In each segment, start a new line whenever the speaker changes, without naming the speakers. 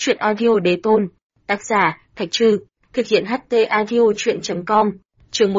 Truyện audio đế tôn. Tác giả, Thạch Trư. Thực hiện HT audio truyện.com. Chương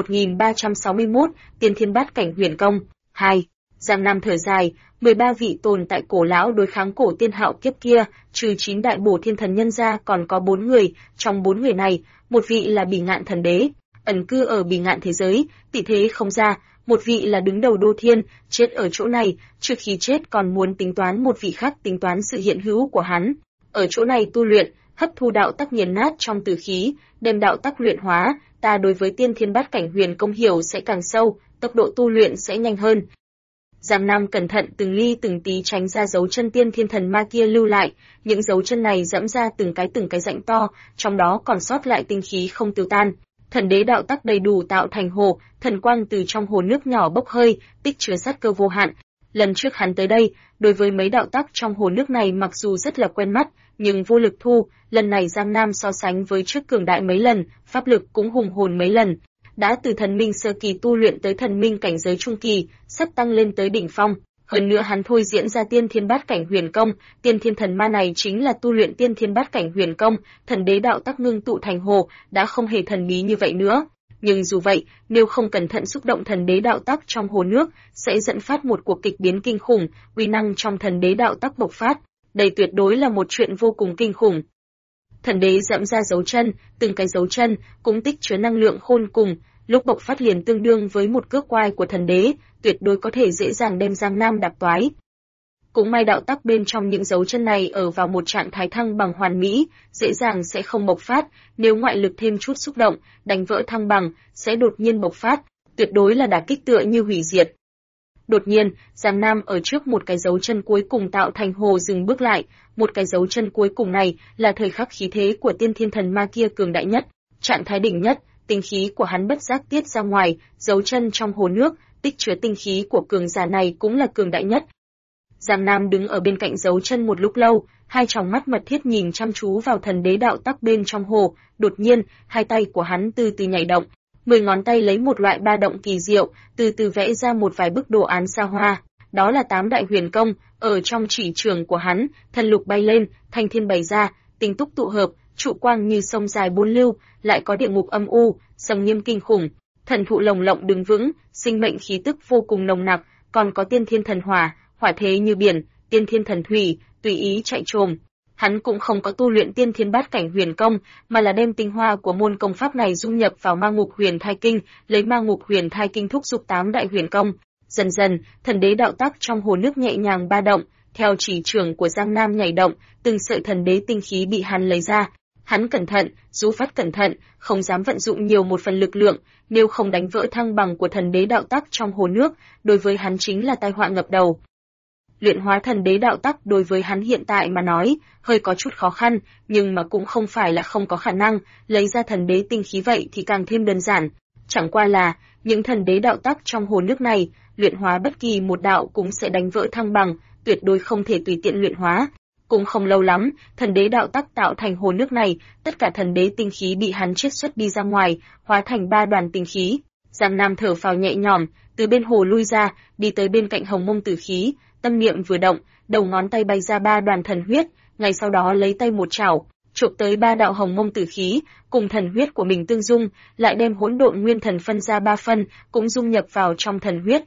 1361, Tiên Thiên Bát Cảnh Huyền Công. 2. Giang Nam thở dài, 13 vị tồn tại cổ lão đối kháng cổ tiên hạo kiếp kia, trừ 9 đại bổ thiên thần nhân ra còn có 4 người, trong 4 người này, một vị là Bỉ Ngạn thần đế, ẩn cư ở Bỉ Ngạn thế giới, tị thế không ra, một vị là đứng đầu đô thiên, chết ở chỗ này, trước khi chết còn muốn tính toán một vị khác tính toán sự hiện hữu của hắn. Ở chỗ này tu luyện, hấp thu đạo tắc nghiền nát trong tử khí, đem đạo tắc luyện hóa, ta đối với Tiên Thiên Bát Cảnh Huyền Công hiểu sẽ càng sâu, tốc độ tu luyện sẽ nhanh hơn. Giang Nam cẩn thận từng ly từng tí tránh ra dấu chân tiên thiên thần ma kia lưu lại, những dấu chân này dẫm ra từng cái rãnh to, trong đó còn sót lại tinh khí không tiêu tan. Thần đế đạo tắc đầy đủ tạo thành hồ, thần quang từ trong hồ nước nhỏ bốc hơi, tích chứa sát cơ vô hạn. Lần trước hắn tới đây, đối với mấy đạo tắc trong hồ nước này mặc dù rất là quen mắt, nhưng vô lực thu, lần này Giang Nam so sánh với trước cường đại mấy lần, pháp lực cũng hùng hồn mấy lần. Đã từ thần minh sơ kỳ tu luyện tới thần minh cảnh giới trung kỳ, sắp tăng lên tới đỉnh phong. Hơn nữa hắn thôi diễn ra Tiên Thiên Bát Cảnh Huyền Công, Tiên Thiên Thần Ma này chính là tu luyện Tiên Thiên Bát Cảnh Huyền Công, thần đế đạo tắc ngưng tụ thành hồ, đã không hề thần bí như vậy nữa. Nhưng dù vậy, nếu không cẩn thận xúc động thần đế đạo tắc trong hồ nước, sẽ dẫn phát một cuộc kịch biến kinh khủng, uy năng trong thần đế đạo tắc bộc phát. Đây tuyệt đối là một chuyện vô cùng kinh khủng. Thần đế dẫm ra dấu chân, từng cái dấu chân cũng tích chứa năng lượng khôn cùng, lúc bộc phát liền tương đương với một cước quai của thần đế, tuyệt đối có thể dễ dàng đem Giang Nam đạp toái. Cũng may đạo tắc bên trong những dấu chân này ở vào một trạng thái thăng bằng hoàn mỹ, dễ dàng sẽ không bộc phát, nếu ngoại lực thêm chút xúc động, đánh vỡ thăng bằng, sẽ đột nhiên bộc phát, tuyệt đối là đả kích tựa như hủy diệt. Đột nhiên, Giang Nam ở trước một cái dấu chân cuối cùng tạo thành hồ dừng bước lại, một cái dấu chân cuối cùng này là thời khắc khí thế của tiên thiên thần ma kia cường đại nhất, trạng thái đỉnh nhất, tinh khí của hắn bất giác tiết ra ngoài, dấu chân trong hồ nước, tích chứa tinh khí của cường giả này cũng là cường đại nhất. Giang Nam đứng ở bên cạnh dấu chân một lúc lâu, hai tròng mắt mật thiết nhìn chăm chú vào thần đế đạo tắc bên trong hồ, đột nhiên, hai tay của hắn từ từ nhảy động, 10 ngón tay lấy một loại ba động kỳ diệu, từ từ vẽ ra một vài bức đồ án xa hoa, đó là 8 đại huyền công, ở trong chỉ trường của hắn, thần lục bay lên, thanh thiên bày ra, tinh túc tụ hợp, trụ quang như sông dài 4 lưu, lại có địa ngục âm u, sầm nghiêm kinh khủng, thần thụ lồng lộng đứng vững, sinh mệnh khí tức vô cùng nồng nặc, còn có tiên thiên thần hỏa, hỏa thế như biển, tiên thiên thần thủy, tùy ý chạy trồm. Hắn cũng không có tu luyện Tiên Thiên Bát Cảnh Huyền Công, mà là đem tinh hoa của môn công pháp này dung nhập vào Ma Ngục Huyền Thai Kinh, lấy Ma Ngục Huyền Thai Kinh thúc giục 8 đại huyền công. Dần dần, thần đế đạo tắc trong hồ nước nhẹ nhàng ba động, theo chỉ trường của Giang Nam nhảy động, từng sợi thần đế tinh khí bị hắn lấy ra. Hắn cẩn thận, rũ phát cẩn thận, không dám vận dụng nhiều một phần lực lượng, nếu không đánh vỡ thăng bằng của thần đế đạo tắc trong hồ nước, đối với hắn chính là tai họa ngập đầu. Luyện hóa thần đế đạo tắc đối với hắn hiện tại mà nói, hơi có chút khó khăn, nhưng mà cũng không phải là không có khả năng, lấy ra thần đế tinh khí vậy thì càng thêm đơn giản. Chẳng qua là, những thần đế đạo tắc trong hồ nước này, luyện hóa bất kỳ một đạo cũng sẽ đánh vỡ thăng bằng, tuyệt đối không thể tùy tiện luyện hóa. Cũng không lâu lắm, thần đế đạo tắc tạo thành hồ nước này, tất cả thần đế tinh khí bị hắn chiết xuất đi ra ngoài, hóa thành 3 đoàn tinh khí. Giang Nam thở phào nhẹ nhõm, từ bên hồ lui ra, đi tới bên cạnh hồng mông tử khí. Tâm niệm vừa động, đầu ngón tay bay ra 3 đoàn thần huyết, ngay sau đó lấy tay một chảo, chụp tới 3 đạo hồng mông tử khí, cùng thần huyết của mình tương dung, lại đem hỗn độn nguyên thần phân ra 3 phân, cũng dung nhập vào trong thần huyết.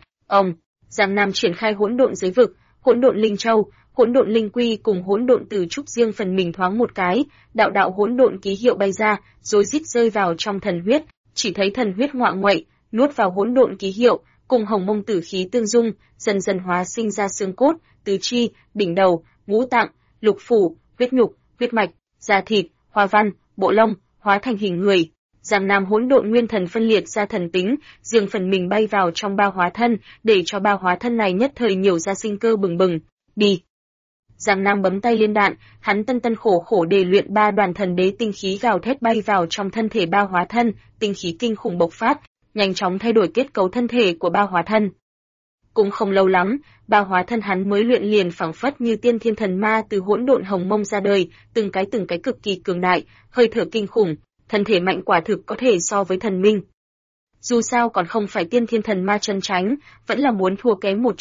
Giang Nam triển khai hỗn độn giới vực, hỗn độn linh châu, hỗn độn linh quy cùng hỗn độn tử trúc riêng phần mình thoáng một cái, đạo hỗn độn ký hiệu bay ra, rồi rít rơi vào trong thần huyết, chỉ thấy thần huyết ngoạng nguậy, nuốt vào hỗn độn ký hiệu, cùng hồng mông tử khí tương dung, dần dần hóa sinh ra xương cốt, tứ chi, đỉnh đầu, ngũ tạng, lục phủ, huyết nhục, huyết mạch, da thịt, hoa văn, bộ lông, hóa thành hình người. Giang Nam hỗn độn nguyên thần phân liệt ra thần tính, riêng phần mình bay vào trong 3 hóa thân, để cho 3 hóa thân này nhất thời nhiều ra sinh cơ bừng bừng. Đi. Giang Nam bấm tay liên đạn, hắn tân khổ để luyện 3 đoàn thần đế tinh khí gào thét bay vào trong thân thể 3 hóa thân, tinh khí kinh khủng bộc phát, nhanh chóng thay đổi kết cấu thân thể của 3 hóa thân. Cũng không lâu lắm, 3 hóa thân hắn mới luyện liền phảng phất như tiên thiên thần ma từ hỗn độn hồng mông ra đời, từng cái cực kỳ cường đại, hơi thở kinh khủng, thân thể mạnh quả thực có thể so với thần minh. Dù sao còn không phải tiên thiên thần ma chân chánh, vẫn là muốn thua kém một chút.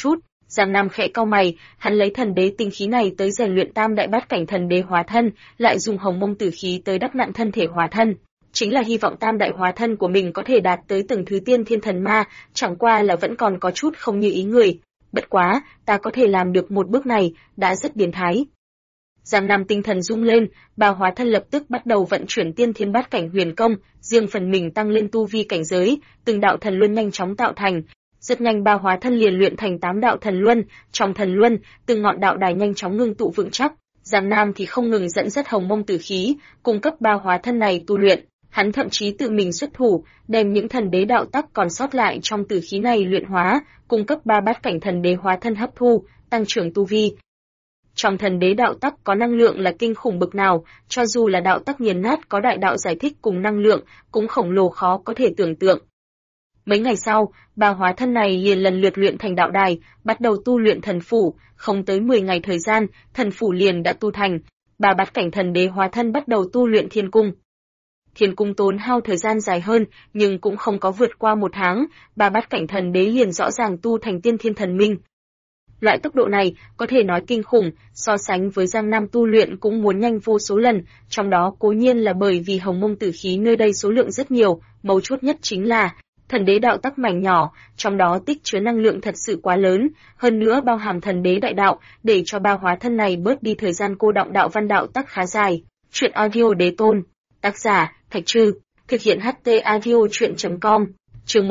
Giang Nam khẽ cau mày, hắn lấy thần đế tinh khí này tới rèn luyện tam đại bát cảnh thần đế hóa thân, lại dùng hồng mông tử khí tới đắp nặn thân thể hóa thân. Chính là hy vọng tam đại hóa thân của mình có thể đạt tới từng thứ tiên thiên thần ma, chẳng qua là vẫn còn có chút không như ý người. Bất quá, ta có thể làm được một bước này, đã rất biến thái. Giang Nam tinh thần rung lên, bà hóa thân lập tức bắt đầu vận chuyển tiên thiên bát cảnh huyền công, riêng phần mình tăng lên tu vi cảnh giới, từng đạo thần luân nhanh chóng tạo thành. Rất nhanh bà hóa thân liền luyện thành 8 đạo thần luân, trong thần luân, từng ngọn đạo đài nhanh chóng ngưng tụ vững chắc. Giang Nam thì không ngừng dẫn dắt hồng mông tử khí, cung cấp ba hóa thân này tu luyện. Hắn thậm chí tự mình xuất thủ, đem những thần đế đạo tắc còn sót lại trong tử khí này luyện hóa, cung cấp ba bát cảnh thần đế hóa thân hấp thu, tăng trưởng tu vi. Trong thần đế đạo tắc có năng lượng là kinh khủng bực nào, cho dù là đạo tắc nghiền nát có đại đạo giải thích cùng năng lượng, cũng khổng lồ khó có thể tưởng tượng. Mấy ngày sau, ba hóa thân này liền lần lượt luyện thành đạo đài, bắt đầu tu luyện thần phủ, không tới 10 ngày thời gian, thần phủ liền đã tu thành. Ba bát cảnh thần đế hóa thân bắt đầu tu luyện thiên cung. Thiên cung tốn hao thời gian dài hơn, nhưng cũng không có vượt qua 1 tháng, ba bát cảnh thần đế liền rõ ràng tu thành tiên thiên thần minh. Loại tốc độ này có thể nói kinh khủng, so sánh với Giang Nam tu luyện cũng muốn nhanh vô số lần, trong đó cố nhiên là bởi vì hồng mông tử khí nơi đây số lượng rất nhiều, mấu chốt nhất chính là thần đế đạo tắc mảnh nhỏ, trong đó tích chứa năng lượng thật sự quá lớn, hơn nữa bao hàm thần đế đại đạo, để cho ba hóa thân này bớt đi thời gian cô đọng đạo văn đạo tắc khá dài. Chuyện audio đế tôn, tác giả Thạch Trư, thực hiện HT audio truyện.com, chương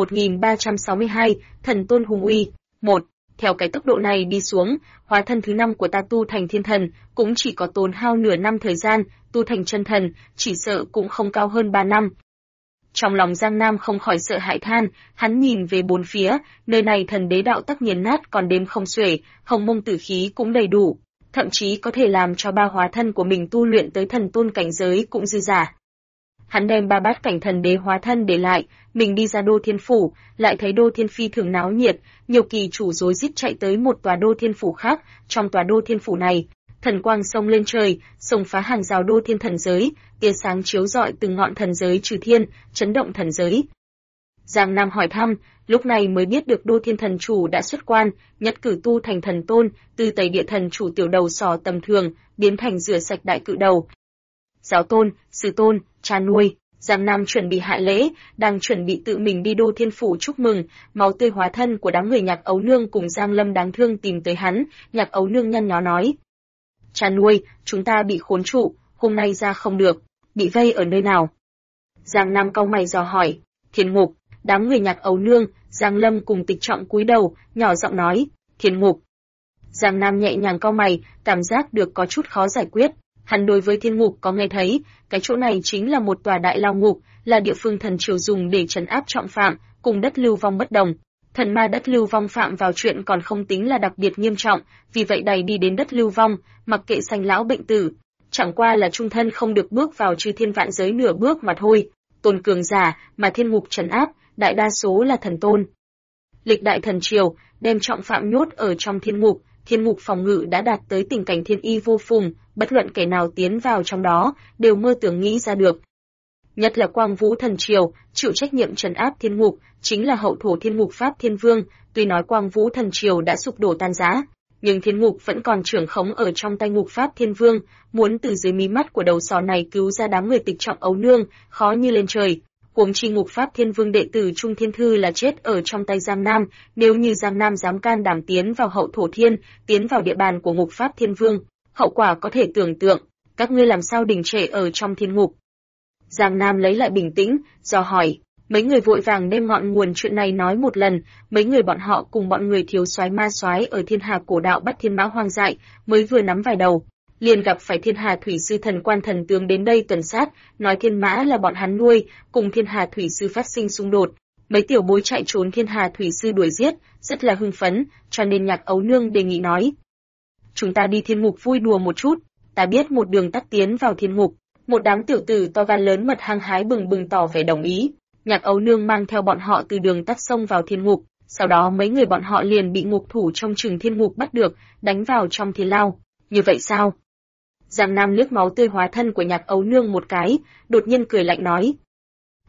1362, thần tôn hùng uy. 1. Theo cái tốc độ này đi xuống, hóa thân thứ 5 của ta tu thành thiên thần, cũng chỉ có tốn hao nửa năm thời gian, tu thành chân thần, chỉ sợ cũng không cao hơn 3 năm. Trong lòng Giang Nam không khỏi sợ hãi than, hắn nhìn về bốn phía, nơi này thần đế đạo tắc nghiền nát còn đếm không xuể, hồng mông tử khí cũng đầy đủ, thậm chí có thể làm cho ba hóa thân của mình tu luyện tới thần tôn cảnh giới cũng dư giả. Hắn đem ba bát cảnh thần đế hóa thân để lại, mình đi ra Đô Thiên Phủ, lại thấy Đô Thiên phi thường náo nhiệt, nhiều kỳ chủ rối rít chạy tới một tòa Đô Thiên Phủ khác, trong tòa Đô Thiên Phủ này, thần quang xông lên trời, xông phá hàng rào Đô Thiên thần giới, tia sáng chiếu rọi từng ngọn thần giới trừ thiên, chấn động thần giới. Giang Nam hỏi thăm, lúc này mới biết được Đô Thiên thần chủ đã xuất quan, nhất cử tu thành thần tôn, từ tẩy địa thần chủ tiểu đầu sò tầm thường, biến thành rửa sạch đại cự đầu. Giáo tôn, sư tôn, cha nuôi, Giang Nam chuẩn bị hạ lễ, đang chuẩn bị tự mình đi Đô Thiên Phủ chúc mừng, máu tươi hóa thân của đám người Nhạc Ấu Nương cùng Giang Lâm đáng thương tìm tới hắn, Nhạc Ấu Nương nhăn nhó nói. Cha nuôi, chúng ta bị khốn trụ, hôm nay ra không được, bị vây ở nơi nào? Giang Nam cau mày dò hỏi. Thiên ngục. Đám người Nhạc Ấu Nương, Giang Lâm cùng Tịch Trọng cúi đầu, nhỏ giọng nói. Thiên ngục. Giang Nam nhẹ nhàng cau mày, cảm giác được có chút khó giải quyết. Hắn đối với thiên ngục có nghe thấy, cái chỗ này chính là một tòa đại lao ngục, là địa phương thần triều dùng để trấn áp trọng phạm, cùng đất lưu vong bất đồng. Thần ma đất lưu vong phạm vào chuyện còn không tính là đặc biệt nghiêm trọng, vì vậy đày đi đến đất lưu vong, mặc kệ sanh lão bệnh tử, chẳng qua là trung thân không được bước vào chư thiên vạn giới nửa bước mà thôi. Tôn cường giả mà thiên ngục trấn áp, đại đa số là thần tôn. Lịch đại thần triều đem trọng phạm nhốt ở trong thiên ngục phòng ngự đã đạt tới tình cảnh thiên y vô phùng, bất luận kẻ nào tiến vào trong đó đều mơ tưởng nghĩ ra được. Nhất là Quang Vũ thần triều, chịu trách nhiệm trấn áp thiên ngục, chính là hậu thổ thiên ngục Pháp Thiên Vương, tuy nói Quang Vũ thần triều đã sụp đổ tan rã, nhưng thiên ngục vẫn còn trưởng khống ở trong tay ngục Pháp Thiên Vương, muốn từ dưới mí mắt của đầu sỏ này cứu ra đám người Tịch Trọng Ấu Nương, khó như lên trời. Huống chi ngục Pháp Thiên Vương đệ tử Trung Thiên Thư là chết ở trong tay Giang Nam, nếu như Giang Nam dám can đảm tiến vào hậu thổ thiên, tiến vào địa bàn của ngục Pháp Thiên Vương, hậu quả có thể tưởng tượng, các ngươi làm sao đình trệ ở trong thiên ngục? Giang Nam lấy lại bình tĩnh, dò hỏi, mấy người vội vàng đem ngọn nguồn chuyện này nói một lần, mấy người bọn họ cùng bọn người thiếu soái ma soái ở Thiên Hà cổ đạo bắt thiên mã hoang dại, mới vừa nắm vài đầu, liền gặp phải Thiên Hà thủy sư thần quan thần tướng đến đây tuần sát, nói thiên mã là bọn hắn nuôi, cùng Thiên Hà thủy sư phát sinh xung đột. Mấy tiểu bối chạy trốn Thiên Hà thủy sư đuổi giết, rất là hưng phấn, cho nên Nhạc Ấu Nương đề nghị nói: "Chúng ta đi thiên ngục vui đùa một chút, ta biết một đường tắt tiến vào thiên ngục." Một đám tiểu tử to gan lớn mật hăng hái bừng bừng tỏ vẻ đồng ý. Nhạc Ấu Nương mang theo bọn họ từ đường tắt xông vào thiên ngục, sau đó mấy người bọn họ liền bị ngục thủ trong chừng thiên ngục bắt được, đánh vào trong thiên lao. Như vậy sao? Giang Nam liếc máu tươi hóa thân của Nhạc Ấu Nương một cái, đột nhiên cười lạnh nói: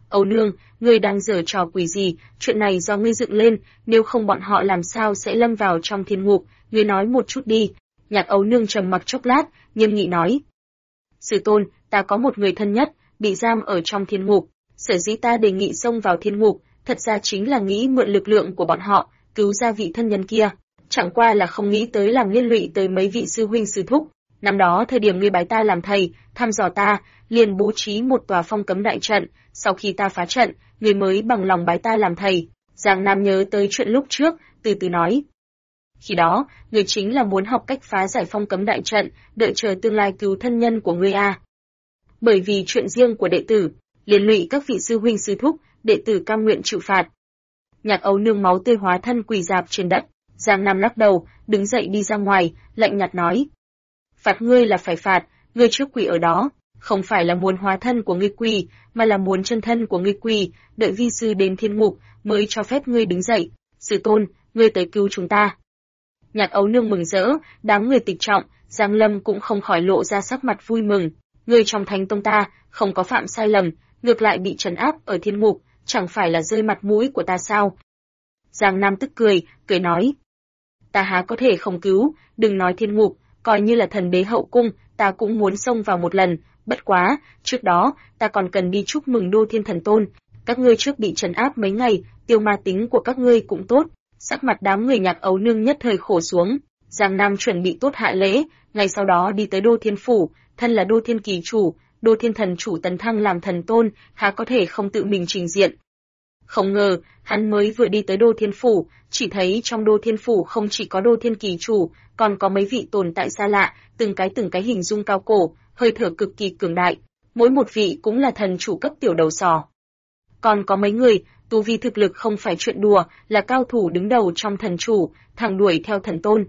Âu Nương, ngươi đang giở trò quỷ gì, chuyện này do ngươi dựng lên, nếu không bọn họ làm sao sẽ lâm vào trong thiên ngục, ngươi nói một chút đi. Nhạc Âu Nương trầm mặc chốc lát, nghiêm nghị nói. Sư tôn, ta có một người thân nhất, bị giam ở trong thiên ngục, sở dĩ ta đề nghị xông vào thiên ngục, thật ra chính là nghĩ mượn lực lượng của bọn họ, cứu ra vị thân nhân kia. Chẳng qua là không nghĩ tới làm liên lụy tới mấy vị sư huynh sư thúc. Năm đó thời điểm ngươi bái ta làm thầy, thăm dò ta, liền bố trí một tòa phong cấm đại trận, sau khi ta phá trận, ngươi mới bằng lòng bái ta làm thầy. Giang Nam nhớ tới chuyện lúc trước, từ từ nói. Khi đó, ngươi chính là muốn học cách phá giải phong cấm đại trận, đợi chờ tương lai cứu thân nhân của ngươi à. Bởi vì chuyện riêng của đệ tử, liên lụy các vị sư huynh sư thúc, đệ tử cam nguyện chịu phạt. Nhạc Âu Nương máu tươi hóa thân quỳ rạp trên đất, Giang Nam lắc đầu, đứng dậy đi ra ngoài, lạnh nhạt nói. Phạt ngươi là phải phạt, ngươi trước quỳ ở đó, không phải là muốn hóa thân của ngươi quỳ, mà là muốn chân thân của ngươi quỳ, đợi vi sư đến thiên ngục, mới cho phép ngươi đứng dậy. Sư tôn, ngươi tới cứu chúng ta. Nhạc Âu Nương mừng rỡ, đám người tịch trọng, Giang Lâm cũng không khỏi lộ ra sắc mặt vui mừng. Ngươi trong thánh tông ta, không có phạm sai lầm, ngược lại bị trấn áp ở thiên ngục, chẳng phải là rơi mặt mũi của ta sao? Giang Nam tức cười nói. Ta há có thể không cứu, đừng nói thiên ngục, coi như là thần đế hậu cung, ta cũng muốn xông vào một lần, bất quá, trước đó, ta còn cần đi chúc mừng Đô Thiên Thần Tôn. Các ngươi trước bị trấn áp mấy ngày, tiêu ma tính của các ngươi cũng tốt. Sắc mặt đám người Nhạc Âu Nương nhất thời khổ xuống. Giang Nam chuẩn bị tốt hạ lễ, ngày sau đó đi tới Đô Thiên Phủ, thân là Đô Thiên Kỳ chủ, Đô Thiên Thần chủ tấn thăng làm thần tôn, há có thể không tự mình trình diện. Không ngờ, hắn mới vừa đi tới Đô Thiên Phủ, chỉ thấy trong Đô Thiên Phủ không chỉ có Đô Thiên Kỳ chủ, còn có mấy vị tồn tại xa lạ, từng cái hình dung cao cổ, hơi thở cực kỳ cường đại, mỗi một vị cũng là thần chủ cấp tiểu đầu sỏ. Còn có mấy người, tu vi thực lực không phải chuyện đùa, là cao thủ đứng đầu trong thần chủ, thẳng đuổi theo thần tôn.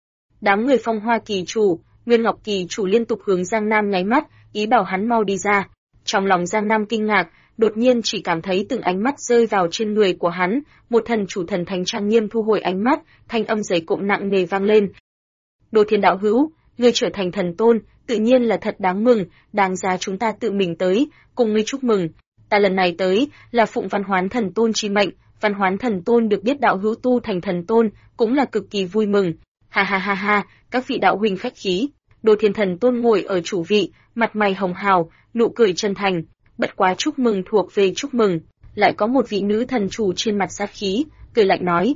Đám người Phong Hoa Kỳ chủ, Nguyên Ngọc Kỳ chủ liên tục hướng Giang Nam nháy mắt, ý bảo hắn mau đi ra. Trong lòng Giang Nam kinh ngạc, đột nhiên chỉ cảm thấy từng ánh mắt rơi vào trên người của hắn, một thần chủ thần thánh trang nghiêm thu hồi ánh mắt, thanh âm giấy cộm nặng nề vang lên. Đô Thiên đạo hữu, ngươi trở thành thần tôn, tự nhiên là thật đáng mừng, đáng giá chúng ta tự mình tới, cùng ngươi chúc mừng. Ta lần này tới, là phụng Văn Hoán Thần Tôn chi mệnh, Văn Hoán Thần Tôn được biết đạo hữu tu thành thần tôn, cũng là cực kỳ vui mừng. Ha ha ha ha, các vị đạo huynh khách khí. Đô Thiên Thần Tôn ngồi ở chủ vị, mặt mày hồng hào, nụ cười chân thành. Bất quá chúc mừng thuộc về chúc mừng, lại có một vị nữ thần chủ trên mặt sát khí, cười lạnh nói.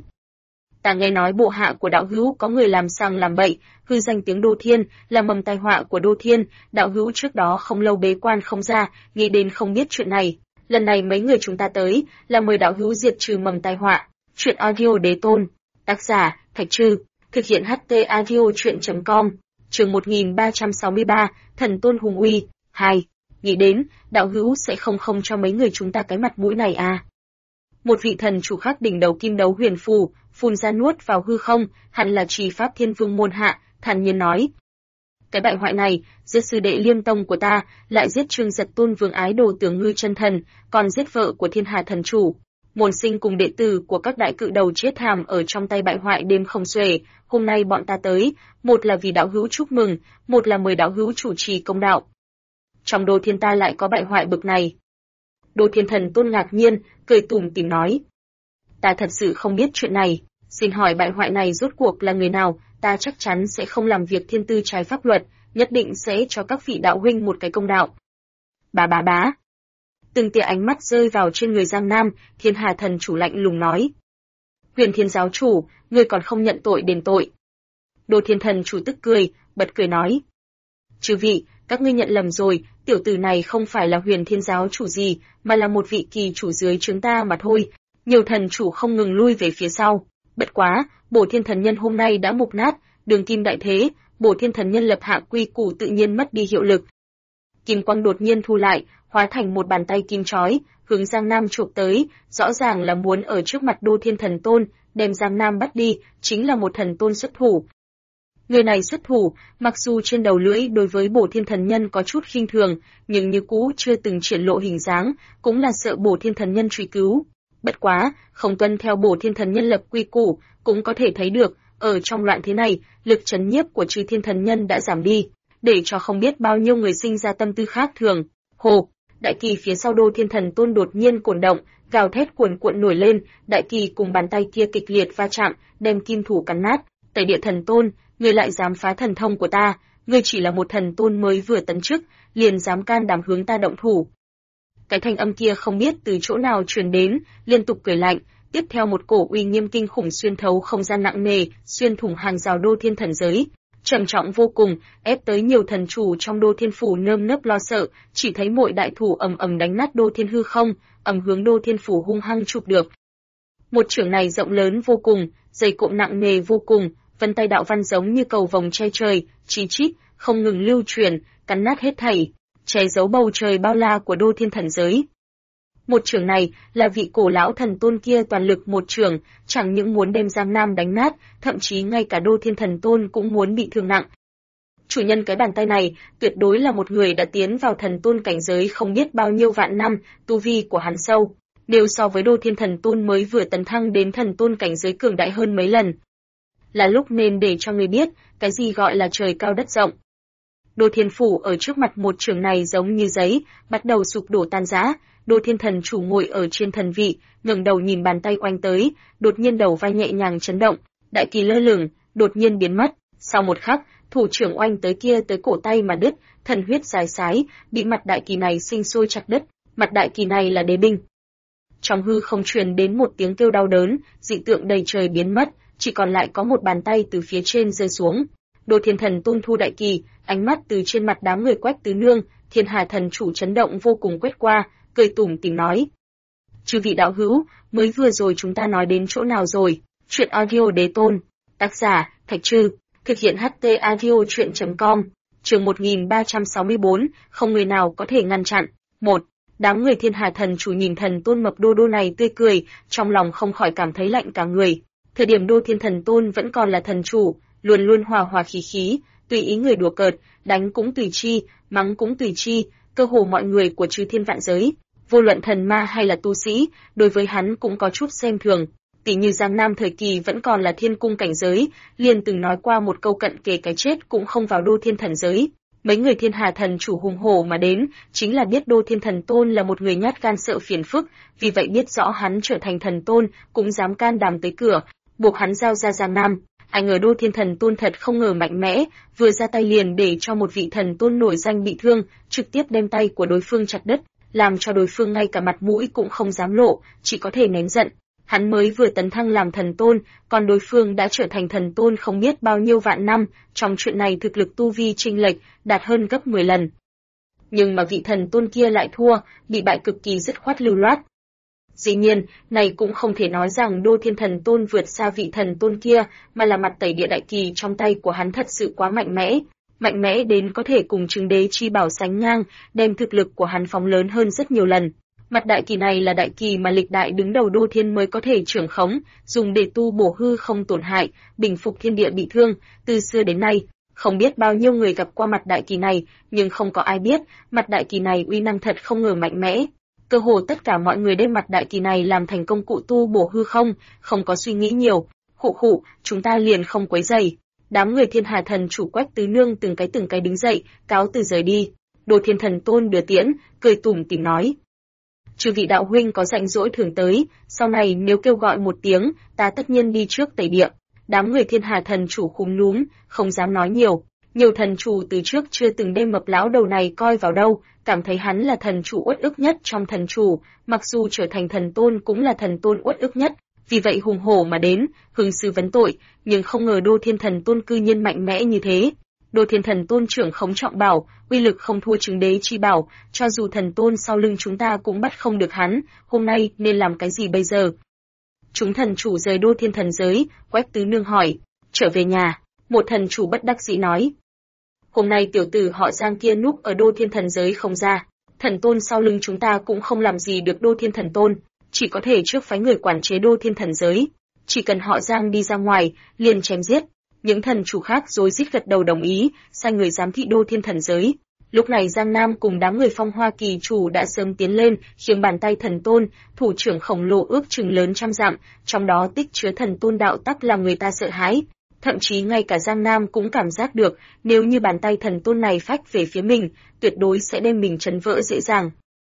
Ta nghe nói bộ hạ của đạo hữu có người làm sang làm bậy, hư danh tiếng Đô Thiên, là mầm tai họa của Đô Thiên, đạo hữu trước đó không lâu bế quan không ra, nghĩ đến không biết chuyện này. Lần này mấy người chúng ta tới, là mời đạo hữu diệt trừ mầm tai họa. Chuyện audio đế tôn, tác giả, Thạch Trư, thực hiện HT audio chuyện.com, chương 1363, Thần Tôn Hùng Uy, 2. Nghĩ đến, đạo hữu sẽ không cho mấy người chúng ta cái mặt mũi này à. Một vị thần chủ khác đỉnh đầu kim đấu huyền phù, phun ra nuốt vào hư không, hẳn là Trì Pháp Thiên Vương môn hạ, thản nhiên nói. Cái bại hoại này, giết sư đệ Liêm Tông của ta, lại giết Trương Giật Tôn Vương ái đồ Tưởng Ngư chân thần, còn giết vợ của Thiên Hà thần chủ. Môn sinh cùng đệ tử của các đại cự đầu chết thảm ở trong tay bại hoại đêm không xuể, hôm nay bọn ta tới, một là vì đạo hữu chúc mừng, một là mời đạo hữu chủ trì công đạo. Trong Đô Thiên ta lại có bại hoại bực này. Đô Thiên Thần Tôn ngạc nhiên, cười tủm tỉm nói. Ta thật sự không biết chuyện này, xin hỏi bại hoại này rốt cuộc là người nào, ta chắc chắn sẽ không làm việc thiên tư trái pháp luật, nhất định sẽ cho các vị đạo huynh một cái công đạo. Bá. Từng tia ánh mắt rơi vào trên người Giang Nam, Thiên Hà thần chủ lạnh lùng nói. Huyền Thiên giáo chủ, ngươi còn không nhận tội đền tội. Đô Thiên thần chủ tức cười, bật cười nói. Chư vị, các ngươi nhận lầm rồi, tiểu tử này không phải là Huyền Thiên giáo chủ gì, mà là một vị kỳ chủ dưới chúng ta mà thôi. Nhiều thần chủ không ngừng lui về phía sau. Bất quá, Bổ Thiên thần nhân hôm nay đã mục nát, đường kim đại thế, Bổ Thiên thần nhân lập hạ quy củ tự nhiên mất đi hiệu lực. Kim quang đột nhiên thu lại, hóa thành một bàn tay kim chói, hướng Giang Nam chụp tới, rõ ràng là muốn ở trước mặt Đô Thiên thần tôn, đem Giang Nam bắt đi, chính là một thần tôn xuất thủ. Người này xuất thủ, mặc dù trên đầu lưỡi đối với Bổ Thiên thần nhân có chút khinh thường, nhưng như cũ chưa từng triển lộ hình dáng, cũng là sợ Bổ Thiên thần nhân truy cứu. Bất quá, không tuân theo Bổ Thiên thần nhân lập quy củ, cũng có thể thấy được, ở trong loạn thế này, lực trấn nhiếp của Trừ Thiên thần nhân đã giảm đi, để cho không biết bao nhiêu người sinh ra tâm tư khác thường. Hồ, đại kỳ phía sau Đô Thiên Thần Tôn đột nhiên cuồn động, gào thét cuồn cuộn nổi lên, đại kỳ cùng bàn tay kia kịch liệt va chạm, đem kim thủ cắn nát. Tẩy Địa Thần Tôn, ngươi lại dám phá thần thông của ta, ngươi chỉ là một thần tôn mới vừa tấn chức, liền dám can đảm hướng ta động thủ. Cái thanh âm kia không biết từ chỗ nào truyền đến, liên tục cười lạnh, tiếp theo một cổ uy nghiêm kinh khủng xuyên thấu không gian nặng nề, xuyên thủng hàng rào Đô Thiên thần giới, trầm trọng vô cùng, ép tới nhiều thần chủ trong Đô Thiên phủ nơm nớp lo sợ, chỉ thấy mỗi đại thủ ầm ầm đánh nát Đô Thiên hư không, hướng Đô Thiên phủ hung hăng chụp được. Một chưởng này rộng lớn vô cùng, dày cộm nặng nề vô cùng, vân tay đạo văn giống như cầu vồng che trời, chí chít, không ngừng lưu truyền, cắn nát hết thảy, che giấu bầu trời bao la của Đô Thiên thần giới. Một chưởng này là vị cổ lão thần tôn kia toàn lực một chưởng, chẳng những muốn đem Giang Nam đánh nát, thậm chí ngay cả Đô Thiên thần tôn cũng muốn bị thương nặng. Chủ nhân cái bàn tay này tuyệt đối là một người đã tiến vào thần tôn cảnh giới không biết bao nhiêu vạn năm, tu vi của hắn sâu, nếu so với Đô Thiên thần tôn mới vừa tấn thăng đến thần tôn cảnh giới cường đại hơn mấy lần. Là lúc nên để cho người biết cái gì gọi là trời cao đất rộng. Đô Thiên phủ ở trước mặt một chưởng này giống như giấy, bắt đầu sụp đổ tan rã. Đô Thiên thần chủ ngồi ở trên thần vị, ngẩng đầu nhìn bàn tay oanh tới, đột nhiên đầu vai nhẹ nhàng chấn động, đại kỳ lơ lửng, đột nhiên biến mất. Sau một khắc, thủ trưởng oanh tới kia tới cổ tay mà đứt, thần huyết dài sái, bị mặt đại kỳ này sinh sôi chặt đứt. Mặt đại kỳ này là đế binh. Trong hư không truyền đến một tiếng kêu đau đớn, dị tượng đầy trời biến mất, chỉ còn lại có một bàn tay từ phía trên rơi xuống. Đô Thiên thần tôn thu đại kỳ, ánh mắt từ trên mặt đám người Quách Tứ Nương, Thiên Hà thần chủ chấn động vô cùng quét qua, cười tủm tỉm nói: "Chư vị đạo hữu, mới vừa rồi chúng ta nói đến chỗ nào rồi?" Truyện audio Đế Tôn, tác giả Thạch Trư, thực hiện HT audio truyện.com, chương 1364, không người nào có thể ngăn chặn. 1. Đám người Thiên Hà thần chủ nhìn thần tôn mập đô đô này tươi cười, trong lòng không khỏi cảm thấy lạnh cả người. Thời điểm Đô Thiên thần tôn vẫn còn là thần chủ, luôn luôn hòa hòa khí khí, tùy ý người đùa cợt, đánh cũng tùy chi, mắng cũng tùy chi, cơ hồ mọi người của chư thiên vạn giới, vô luận thần ma hay là tu sĩ, đối với hắn cũng có chút xem thường. Tỷ như Giang Nam thời kỳ vẫn còn là thiên cung cảnh giới, liền từng nói qua một câu cận kề cái chết cũng không vào Đô Thiên thần giới. Mấy người Thiên Hà thần chủ hùng hổ mà đến, chính là biết Đô Thiên thần tôn là một người nhát gan sợ phiền phức, vì vậy biết rõ hắn trở thành thần tôn, cũng dám can đảm tới cửa, buộc hắn giao ra Giang Nam. Ai ngờ Đô Thiên thần tôn thật không ngờ mạnh mẽ, vừa ra tay liền để cho một vị thần tôn nổi danh bị thương, trực tiếp đem tay của đối phương chặt đứt, làm cho đối phương ngay cả mặt mũi cũng không dám lộ, chỉ có thể nén giận. Hắn mới vừa tấn thăng làm thần tôn, còn đối phương đã trở thành thần tôn không biết bao nhiêu vạn năm, trong chuyện này thực lực tu vi chênh lệch đạt hơn gấp 10 lần. Nhưng mà vị thần tôn kia lại thua, bị bại cực kỳ dứt khoát lưu loát. Dĩ nhiên, này cũng không thể nói rằng Đô Thiên thần tôn vượt xa vị thần tôn kia, mà là mặt tẩy địa đại kỳ trong tay của hắn thật sự quá mạnh mẽ đến có thể cùng Trừng Đế chi bảo sánh ngang, đem thực lực của hắn phóng lớn hơn rất nhiều lần. Mặt đại kỳ này là đại kỳ mà lịch đại đứng đầu Đô Thiên mới có thể trưởng khống, dùng để tu bổ hư không tổn hại, bình phục thiên địa bị thương, từ xưa đến nay. Không biết bao nhiêu người gặp qua mặt đại kỳ này, nhưng không có ai biết, mặt đại kỳ này uy năng thật không ngờ mạnh mẽ. Cơ hồ tất cả mọi người đem mặt đại kỳ này làm thành công cụ tu bổ hư không, không có suy nghĩ nhiều. Khụ, chúng ta liền không quấy rầy. Đám người Thiên Hà thần chủ Quách Tứ Nương từng cái đứng dậy, cáo từ rời đi. Đô Thiên thần tôn đưa tiễn, cười tủm tỉm nói: "Chư vị đạo huynh có rảnh rỗi thường tới, sau này nếu kêu gọi một tiếng, ta tất nhiên đi trước tẩy địa." Đám người Thiên Hà thần chủ khúm núm, không dám nói nhiều. Nhiều thần chủ từ trước chưa từng đem mập lão đầu này coi vào đâu, cảm thấy hắn là thần chủ uất ức nhất trong thần chủ, mặc dù trở thành thần tôn cũng là thần tôn uất ức nhất, vì vậy hùng hổ mà đến, hưng sư vấn tội, nhưng không ngờ Đô Thiên thần tôn cư nhiên mạnh mẽ như thế. Đô Thiên thần tôn trưởng khống trọng bảo, uy lực không thua Trừng Đế chi bảo, cho dù thần tôn sau lưng chúng ta cũng bắt không được hắn, hôm nay nên làm cái gì bây giờ? Chúng thần chủ rời Đô Thiên thần giới, Quách Tứ Nương hỏi. Trở về nhà, một thần chủ bất đắc dĩ nói. Hôm nay tiểu tử họ Giang kia núp ở Đô Thiên thần giới không ra, thần tôn sau lưng chúng ta cũng không làm gì được Đô Thiên thần tôn, chỉ có thể trước phái người quản chế Đô Thiên thần giới, chỉ cần họ Giang đi ra ngoài, liền chém giết. Những thần chủ khác rối rít gật đầu đồng ý, sai người giám thị Đô Thiên thần giới. Lúc này Giang Nam cùng đám người Phong Hoa kỳ chủ đã sớm tiến lên, khiêng bàn tay thần tôn, thủ trưởng khổng lồ ước chừng lớn trăm dặm, trong đó tích chứa thần tôn đạo tắc làm người ta sợ hãi. Thậm chí ngay cả Giang Nam cũng cảm giác được, nếu như bàn tay thần tôn này phách về phía mình, tuyệt đối sẽ đem mình chấn vỡ dễ dàng.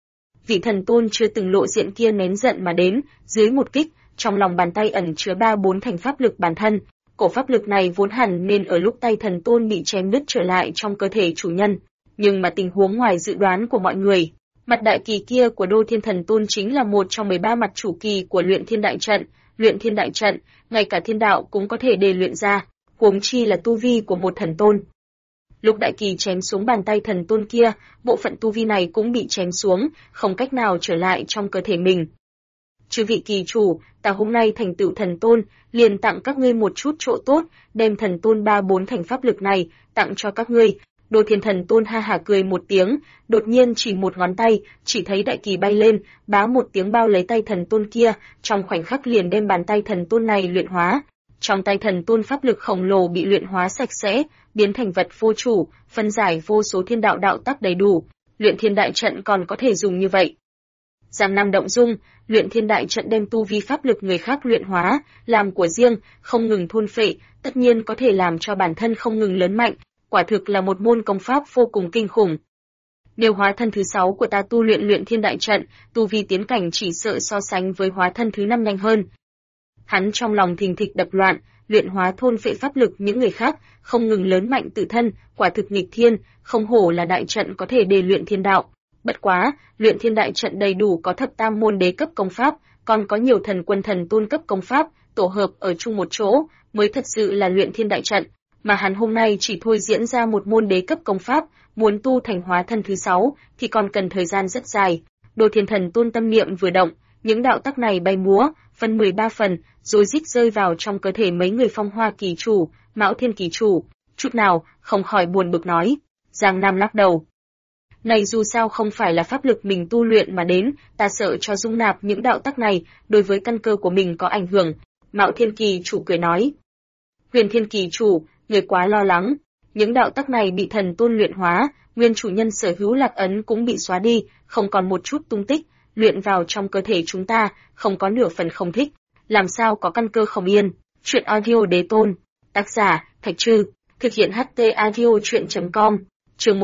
Vị thần tôn chưa từng lộ diện kia nén giận mà đến, dưới một kích, trong lòng bàn tay ẩn chứa 3-4 thành pháp lực bản thân. Cổ pháp lực này vốn hẳn nên ở lúc tay thần tôn bị chém đứt trở lại trong cơ thể chủ nhân, nhưng mà tình huống ngoài dự đoán của mọi người. Mặt đại kỳ kia của Đô Thiên Thần Tôn chính là một trong 13 mặt chủ kỳ của Luyện Thiên Đại Trận. Luyện Thiên Đại Trận, ngay cả thiên đạo cũng có thể đề luyện ra, huống chi là tu vi của một thần tôn. Lúc đại kỳ chém xuống bàn tay thần tôn kia, bộ phận tu vi này cũng bị chém xuống, không cách nào trở lại trong cơ thể mình. Chư vị kỳ chủ, ta hôm nay thành tựu thần tôn, liền tặng các ngươi một chút chỗ tốt, đem thần tôn 3-4 thành pháp lực này tặng cho các ngươi. Đô Thiên Thần Tôn ha hả cười một tiếng, đột nhiên chỉ một ngón tay, chỉ thấy đại kỳ bay lên, bá một tiếng bao lấy tay thần tôn kia, trong khoảnh khắc liền đem bàn tay thần tôn này luyện hóa. Trong tay thần tôn pháp lực khổng lồ bị luyện hóa sạch sẽ, biến thành vật vô chủ, phân giải vô số thiên đạo đạo tắc đầy đủ. Luyện Thiên Đại Trận còn có thể dùng như vậy. Giang Nam động dung, Luyện Thiên Đại Trận đem tu vi pháp lực người khác luyện hóa, làm của riêng, không ngừng thôn phệ, tất nhiên có thể làm cho bản thân không ngừng lớn mạnh. Quả thực là một môn công pháp vô cùng kinh khủng. Nếu hóa thân thứ 6 của ta tu luyện Luyện Thiên Đại Trận, tu vi tiến cảnh chỉ sợ so sánh với hóa thân thứ 5 nhanh hơn. Hắn trong lòng thình thịch đập loạn, luyện hóa thôn phệ pháp lực những người khác, không ngừng lớn mạnh tự thân, quả thực nghịch thiên, không hổ là đại trận có thể đề luyện thiên đạo. Bất quá, Luyện Thiên Đại Trận đầy đủ có thập tam môn đế cấp công pháp, còn có nhiều thần quân thần tôn cấp công pháp, tổ hợp ở chung một chỗ, mới thật sự là Luyện Thiên Đại Trận. Mà hắn hôm nay chỉ thôi diễn ra một môn đế cấp công pháp, muốn tu thành hóa thân thứ 6 thì còn cần thời gian rất dài. Đô Thiên Thần Tôn tâm niệm vừa động, những đạo tắc này bay múa, phân 13 phần, rồi rít rơi vào trong cơ thể mấy người Phong Hoa kỳ chủ, Mão Thiên kỳ chủ, chút nào không khỏi buồn bực nói. Giang Nam lắc đầu. Này dù sao không phải là pháp lực mình tu luyện mà đến, ta sợ cho dung nạp những đạo tắc này, đối với căn cơ của mình có ảnh hưởng. Mão Thiên kỳ chủ cười nói. Huyền Thiên kỳ chủ, người quá lo lắng, những đạo tắc này bị thần tôn luyện hóa, nguyên chủ nhân sở hữu lạc ấn cũng bị xóa đi, không còn một chút tung tích, luyện vào trong cơ thể chúng ta, không có nửa phần không thích, làm sao có căn cơ không yên. Truyện audio đế tôn, tác giả Thạch Trư, thực hiện HT audio truyện.com, chương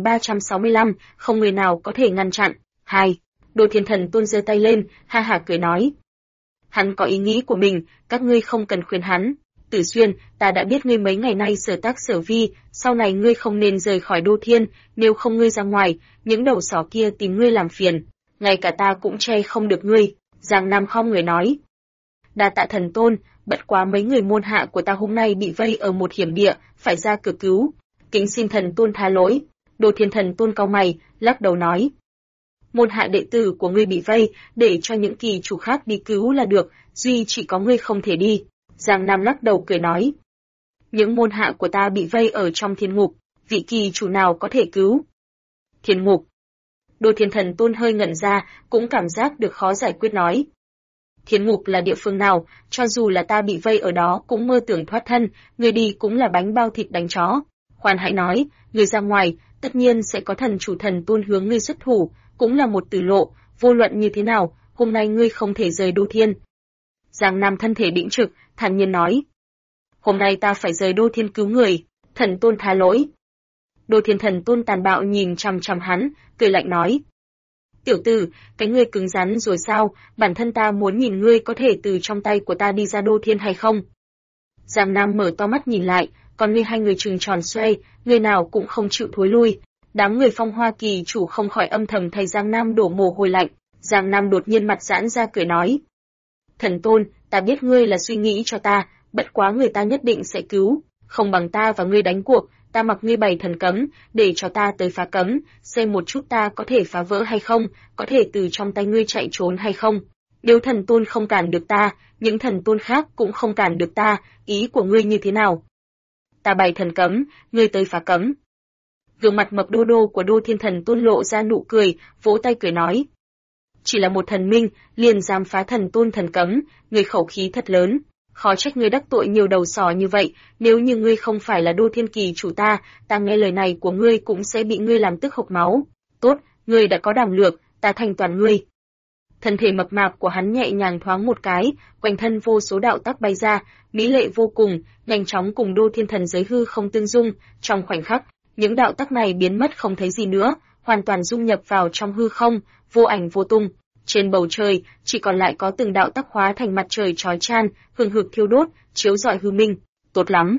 1365, không người nào có thể ngăn chặn. 2. Đô Thiên Thần Tôn giơ tay lên, ha hả cười nói. Hắn có ý nghĩ của mình, các ngươi không cần khuyên hắn. Tử Xuyên, ta đã biết ngươi mấy ngày nay sở tác sở vi, sau này ngươi không nên rời khỏi Đô Thiên, nếu không ngươi ra ngoài, những đầu sỏ kia tìm ngươi làm phiền, ngay cả ta cũng che không được ngươi. Giang Nam khom người nói. Đa tạ thần tôn, bất quá mấy người môn hạ của ta hôm nay bị vây ở một hiểm địa, phải ra cửa cứu. Kính xin thần tôn tha lỗi. Đô Thiên Thần Tôn cau mày, lắc đầu nói. Môn hạ đệ tử của ngươi bị vây, để cho những kỳ chủ khác đi cứu là được, duy chỉ có ngươi không thể đi. Giang Nam lắc đầu cười nói. Những môn hạ của ta bị vây ở trong thiên ngục, vị kỳ chủ nào có thể cứu? Thiên ngục. Đô Thiên Thần Tôn hơi ngẩn ra, cũng cảm giác được khó giải quyết nói. Thiên ngục là địa phương nào, cho dù là ta bị vây ở đó cũng mơ tưởng thoát thân, người đi cũng là bánh bao thịt đánh chó. Khoan hãy nói, người ra ngoài, tất nhiên sẽ có thần chủ thần tôn hướng ngươi xuất thủ, cũng là một tử lộ, vô luận như thế nào, hôm nay ngươi không thể rời Đô Thiên. Giang Nam thân thể đĩnh trực, thản nhiên nói. Hôm nay ta phải rời Đô Thiên cứu người, thần tôn tha lỗi. Đô Thiên Thần Tôn tàn bạo nhìn chằm chằm hắn, cười lạnh nói. Tiểu tử, cái ngươi cứng rắn rồi sao, bản thân ta muốn nhìn ngươi có thể từ trong tay của ta đi ra Đô Thiên hay không. Giang Nam mở to mắt nhìn lại, còn ngươi hai người trừng tròn xoay, người nào cũng không chịu thối lui. Đám người Phong Hoa kỳ chủ không khỏi âm thầm thay Giang Nam đổ mồ hôi lạnh. Giang Nam đột nhiên mặt giãn ra cười nói. Thần Tôn, ta biết ngươi là suy nghĩ cho ta, bất quá người ta nhất định sẽ cứu, không bằng ta và ngươi đánh cuộc, ta mặc ngươi bày thần cấm, để cho ta tới phá cấm, xem một chút ta có thể phá vỡ hay không, có thể từ trong tay ngươi chạy trốn hay không. Nếu thần tôn không cản được ta, những thần tôn khác cũng không cản được ta, ý của ngươi như thế nào? Ta bày thần cấm, ngươi tới phá cấm. Gương mặt mập đô đô của Đô Thiên Thần Tôn lộ ra nụ cười, vỗ tay cười nói. Chỉ là một thần minh, liền dám phá thần tôn thần cấm, ngươi khẩu khí thật lớn. Khó trách ngươi đắc tội nhiều đầu sỏ như vậy, nếu như ngươi không phải là Đô Thiên kỳ chủ ta nghe lời này của ngươi cũng sẽ bị ngươi làm tức hộc máu. Tốt, ngươi đã có đảm lược, ta thành toàn ngươi. Thân thể mập mạp của hắn nhẹ nhàng thoáng một cái, quanh thân vô số đạo tắc bay ra, mỹ lệ vô cùng, nhanh chóng cùng Đô Thiên thần giới hư không tương dung, trong khoảnh khắc, những đạo tắc này biến mất không thấy gì nữa, hoàn toàn dung nhập vào trong hư không, vô ảnh vô tung. Trên bầu trời, chỉ còn lại có từng đạo tắc hóa thành mặt trời chói chang, hừng hực thiêu đốt, chiếu rọi hư minh. Tốt lắm.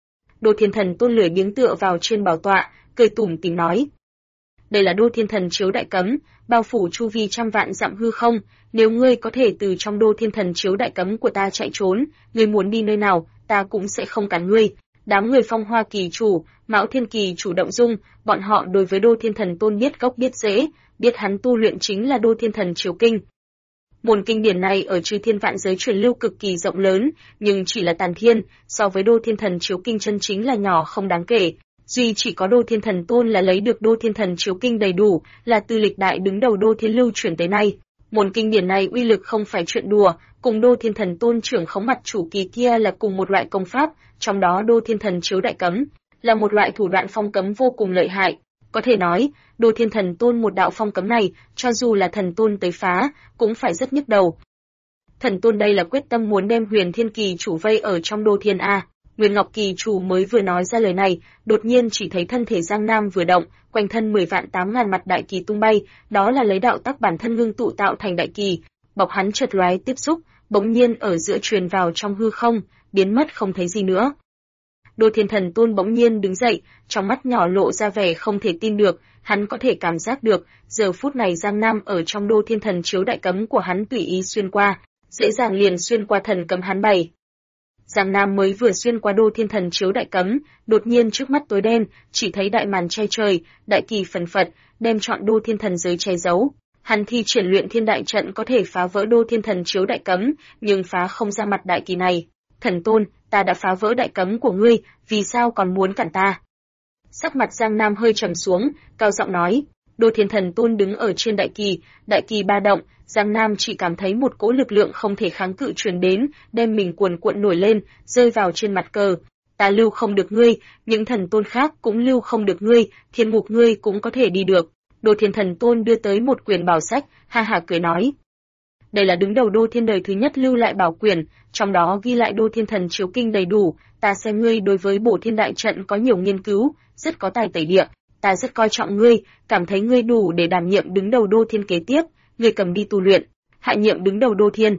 Đô Thiên Thần Tôn lười biếng tựa vào trên bảo tọa, cười tủm tỉm nói. Đây là Đô Thiên Thần chiếu đại cấm, bao phủ chu vi trăm vạn dặm hư không, nếu ngươi có thể từ trong Đô Thiên Thần chiếu đại cấm của ta chạy trốn, ngươi muốn đi nơi nào, ta cũng sẽ không cản ngươi. Đám người Phong Hoa Kỳ chủ, Mão Thiên Kỳ chủ động dung, bọn họ đối với Đô Thiên Thần Tôn biết gốc biết rễ, biết hắn tu luyện chính là Đô Thiên Thần chiếu kinh. Môn kinh điển này ở chư thiên vạn giới truyền lưu cực kỳ rộng lớn, nhưng chỉ là tàn thiên, so với Đô Thiên Thần chiếu kinh chân chính là nhỏ không đáng kể. Duy chỉ có Đô Thiên Thần Tôn là lấy được Đô Thiên Thần chiếu kinh đầy đủ, là từ lịch đại đứng đầu Đô Thiên lưu chuyển tới nay. Môn kinh điển này uy lực không phải chuyện đùa, cùng Đô Thiên Thần Tôn trưởng khống mặt chủ kỳ kia là cùng một loại công pháp, trong đó Đô Thiên Thần chiếu đại cấm là một loại thủ đoạn phong cấm vô cùng lợi hại. Có thể nói, Đô Thiên Thần Tôn một đạo phong cấm này, cho dù là thần tôn tới phá, cũng phải rất nhức đầu. Thần tôn đây là quyết tâm muốn đem Huyền Thiên Kỳ chủ vây ở trong Đô Thiên A. Nguyên Ngọc Kỳ chủ mới vừa nói ra lời này, đột nhiên chỉ thấy thân thể Giang Nam vừa động, quanh thân 10.000 mặt đại kỳ tung bay, đó là lấy đạo tắc bản thân ngưng tụ tạo thành đại kỳ, bọc hắn chợt lóe tiếp xúc, bỗng nhiên ở giữa truyền vào trong hư không, biến mất không thấy gì nữa. Đô Thiên Thần Tôn bỗng nhiên đứng dậy, trong mắt nhỏ lộ ra vẻ không thể tin được, hắn có thể cảm giác được, giờ phút này Giang Nam ở trong Đô Thiên Thần chiếu đại cấm của hắn tùy ý xuyên qua, dễ dàng liền xuyên qua thần cấm hắn bày. Giang Nam mới vừa xuyên qua Đô Thiên Thần chiếu đại cấm, đột nhiên trước mắt tối đen, chỉ thấy đại màn che trời, đại kỳ phần phật, đem trọn Đô Thiên Thần giới che giấu. Hắn thi triển luyện thiên đại trận có thể phá vỡ Đô Thiên Thần chiếu đại cấm, nhưng phá không ra mặt đại kỳ này. Thần Tôn, ta đã phá vỡ đại cấm của ngươi, vì sao còn muốn cản ta? Sắc mặt Giang Nam hơi trầm xuống, cao giọng nói. Đô Thiên Thần Tôn đứng ở trên đại kỳ ba động, Giang Nam chỉ cảm thấy một cỗ lực lượng không thể kháng cự truyền đến, đem mình cuồn cuộn nổi lên, rơi vào trên mặt cờ. Ta lưu không được ngươi, những thần tôn khác cũng lưu không được ngươi, thiên ngục ngươi cũng có thể đi được. Đô Thiên Thần Tôn đưa tới một quyển bảo sách, ha ha cười nói. Đây là đứng đầu Đô Thiên đời thứ nhất lưu lại bảo quyển, trong đó ghi lại Đô Thiên Thần chiếu kinh đầy đủ, ta xem ngươi đối với Bổ Thiên đại trận có nhiều nghiên cứu, rất có tài tẩy địa, ta rất coi trọng ngươi, cảm thấy ngươi đủ để đảm nhiệm đứng đầu Đô Thiên kế tiếp, ngươi cầm đi tu luyện, hạ nhiệm đứng đầu Đô Thiên.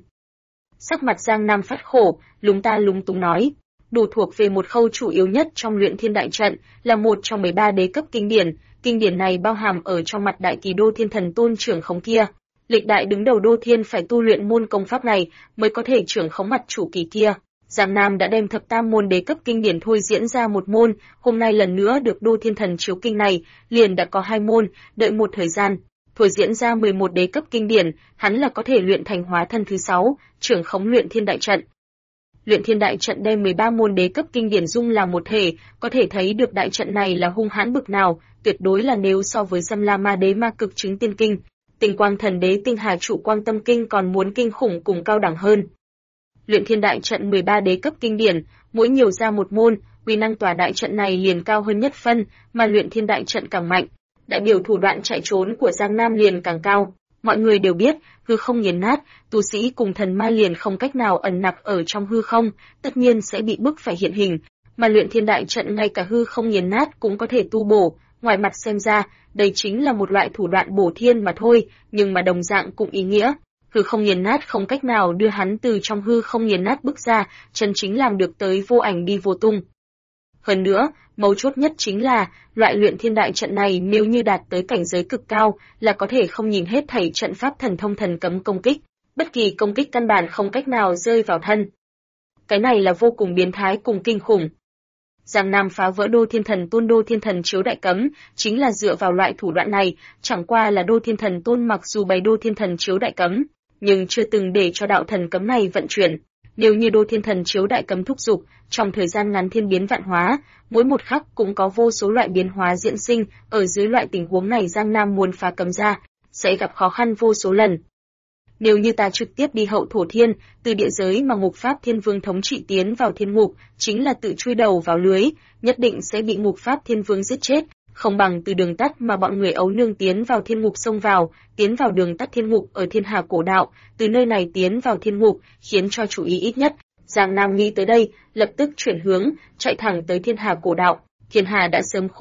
Sắc mặt Giang Nam phát khổ, lúng ta lúng túng nói, đủ thuộc về một khâu chủ yếu nhất trong luyện thiên đại trận, là một trong 13 đế cấp kinh điển này bao hàm ở trong mặt đại kỳ Đô Thiên Thần Tôn trưởng khống kia. Lịch đại đứng đầu Đô Thiên phải tu luyện môn công pháp này mới có thể trưởng khống mặt chủ kỳ kia. Giang Nam đã đem thập tam môn đế cấp kinh điển thôi diễn ra một môn, hôm nay lần nữa được Đô Thiên Thần chiếu kinh này, liền đã có 2 môn, đợi một thời gian, thôi diễn ra 11 đế cấp kinh điển, hắn là có thể luyện thành hóa thân thứ 6, trưởng khống luyện thiên đại trận. Luyện thiên đại trận đem 13 môn đế cấp kinh điển dung làm một thể, có thể thấy được đại trận này là hung hãn bực nào, tuyệt đối là nếu so với Dâm La Ma Đế Ma Cực Chứng Tiên Kinh, Tinh Quang Thần Đế Tinh Hà Trụ Quang Tâm Kinh còn muốn kinh khủng cùng cao đẳng hơn. Luyện thiên đại trận 13 đế cấp kinh điển, mỗi nhiều ra một môn, uy năng tòa đại trận này liền cao hơn nhất phân, mà luyện thiên đại trận càng mạnh, đại biểu thủ đoạn chạy trốn của Giang Nam liền càng cao. Mọi người đều biết, hư không nghiền nát, tu sĩ cùng thần ma liền không cách nào ẩn nặc ở trong hư không, tất nhiên sẽ bị bức phải hiện hình, mà luyện thiên đại trận ngay cả hư không nghiền nát cũng có thể tu bổ, ngoài mặt xem ra, đây chính là một loại thủ đoạn bổ thiên mà thôi, nhưng mà đồng dạng cũng ý nghĩa. Hư không nghiền nát không cách nào đưa hắn từ trong hư không nghiền nát bước ra, chân chính làm được tới vô ảnh đi vô tung. Hơn nữa, mấu chốt nhất chính là, loại luyện thiên đại trận này nếu như đạt tới cảnh giới cực cao, là có thể không nhìn hết thảy trận pháp thần thông thần cấm công kích, bất kỳ công kích căn bản không cách nào rơi vào thân. Cái này là vô cùng biến thái cùng kinh khủng. Giang Nam phá vỡ Đô Thiên Thần Tôn Đô Thiên Thần chiếu đại cấm, chính là dựa vào loại thủ đoạn này, chẳng qua là Đô Thiên Thần Tôn mặc dù bày Đô Thiên Thần chiếu đại cấm, nhưng chưa từng để cho đạo thần cấm này vận chuyển. Nếu như Đô Thiên Thần chiếu đại cấm thúc dục, trong thời gian ngắn thiên biến vạn hóa, mỗi một khắc cũng có vô số loại biến hóa diễn sinh, ở dưới loại tình huống này Giang Nam muốn phá cấm ra, sẽ gặp khó khăn vô số lần. Nếu như ta trực tiếp đi hậu thổ thiên, từ địa giới mà ngục pháp thiên vương thống trị tiến vào thiên ngục, chính là tự chui đầu vào lưới, nhất định sẽ bị ngục pháp thiên vương giết chết, không bằng từ đường tắt mà bọn người ấu nương tiến vào thiên ngục xông vào, tiến vào đường tắt thiên ngục ở thiên hà cổ đạo, từ nơi này tiến vào thiên ngục, khiến cho chủ ý ít nhất. Giang Nam nghĩ tới đây, lập tức chuyển hướng, chạy thẳng tới thiên hà cổ đạo. Thiên hà đã sớm khô,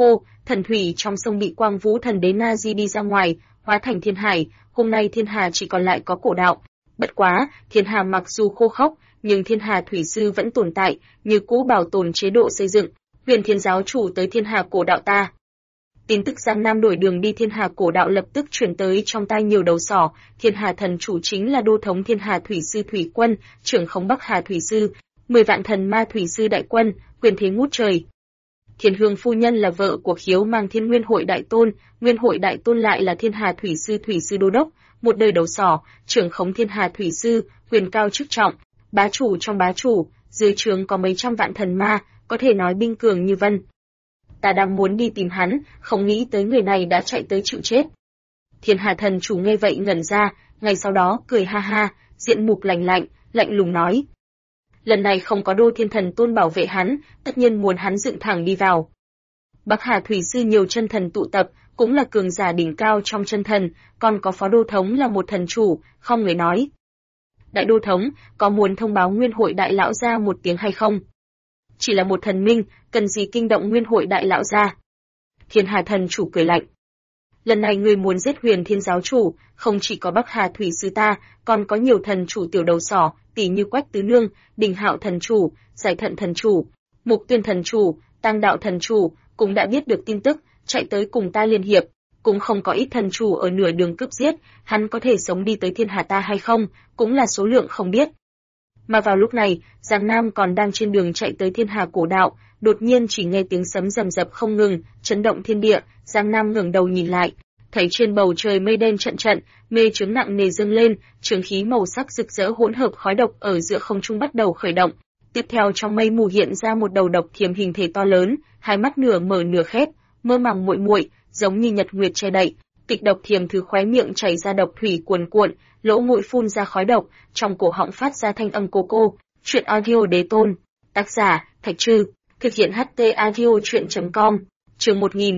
thần thủy trong sông bị Quang Vũ Thần Đế na di đi ra ngoài, hóa thành thiên hải, hôm nay thiên hà chỉ còn lại có cổ đạo. Bất quá, thiên hà mặc dù khô khốc, nhưng thiên hà thủy sư vẫn tồn tại, như cũ bảo tồn chế độ xây dựng. Huyền Thiên giáo chủ tới thiên hà cổ đạo ta. Tin tức Giang Nam đổi đường đi thiên hà cổ đạo lập tức truyền tới trong tai nhiều đầu sỏ, thiên hà thần chủ chính là đô thống thiên hà thủy sư thủy quân, trưởng khống Bắc Hà thủy sư, 10 vạn thần ma thủy sư đại quân, quyền thế ngút trời. Thiên Hương phu nhân là vợ của Khiếu Mang Thiên Nguyên Hội đại tôn, Nguyên Hội đại tôn lại là thiên hà thủy sư đô đốc, một đời đầu sỏ, trưởng khống thiên hà thủy sư, quyền cao chức trọng, bá chủ trong bá chủ, dưới trướng có mấy trăm vạn thần ma, có thể nói binh cường như vân. Ta đang muốn đi tìm hắn, không nghĩ tới người này đã chạy tới chịu chết. Thiên hà thần chủ nghe vậy ngẩn ra, ngay sau đó cười ha ha, diện mục lạnh lùng nói. Lần này không có Đô Thiên Thần Tôn bảo vệ hắn, tất nhiên muốn hắn dựng thẳng đi vào. Bắc Hà thủy sư nhiều chân thần tụ tập, cũng là cường giả đỉnh cao trong chân thần, còn có phó đô thống là một thần chủ, không người nói. Đại đô thống, có muốn thông báo Nguyên Hội đại lão gia một tiếng hay không? Chỉ là một thần minh, cần gì kinh động Nguyên Hội đại lão gia? Thiên hà thần chủ cười lạnh. Lần này người muốn giết Huyền Thiên giáo chủ, không chỉ có Bắc Hà thủy sư ta, còn có nhiều thần chủ tiểu đầu sỏ, tỷ như Quách Tứ Nương, Đình Hạo thần chủ, Giải Thận thần chủ, Mục Tuyên thần chủ, Tăng Đạo thần chủ, cũng đã biết được tin tức, chạy tới cùng ta liên hiệp. Cũng không có ít thần chủ ở nửa đường cướp giết, hắn có thể sống đi tới thiên hà ta hay không, cũng là số lượng không biết. Mà vào lúc này, Giang Nam còn đang trên đường chạy tới thiên hà cổ đạo, đột nhiên chỉ nghe tiếng sấm rầm rập không ngừng, chấn động thiên địa. Giang Nam ngẩng đầu nhìn lại, thấy trên bầu trời mây đen trận, mê chướng nặng nề dâng lên, chướng khí màu sắc rực rỡ hỗn hợp khói độc ở giữa không trung bắt đầu khởi động. Tiếp theo trong mây mù hiện ra một đầu độc thiểm hình thể to lớn, hai mắt nửa mở nửa khép, mơ màng muội, giống như nhật nguyệt che đậy. Kịch độc thiểm từ khóe miệng chảy ra độc thủy cuồn cuộn, lỗ mũi phun ra khói độc, trong cổ họng phát ra thanh âm cô cô. Truyện audio đế tôn. Tác giả Thạch Trư. Thực hiện HT audio truyện.com. Chương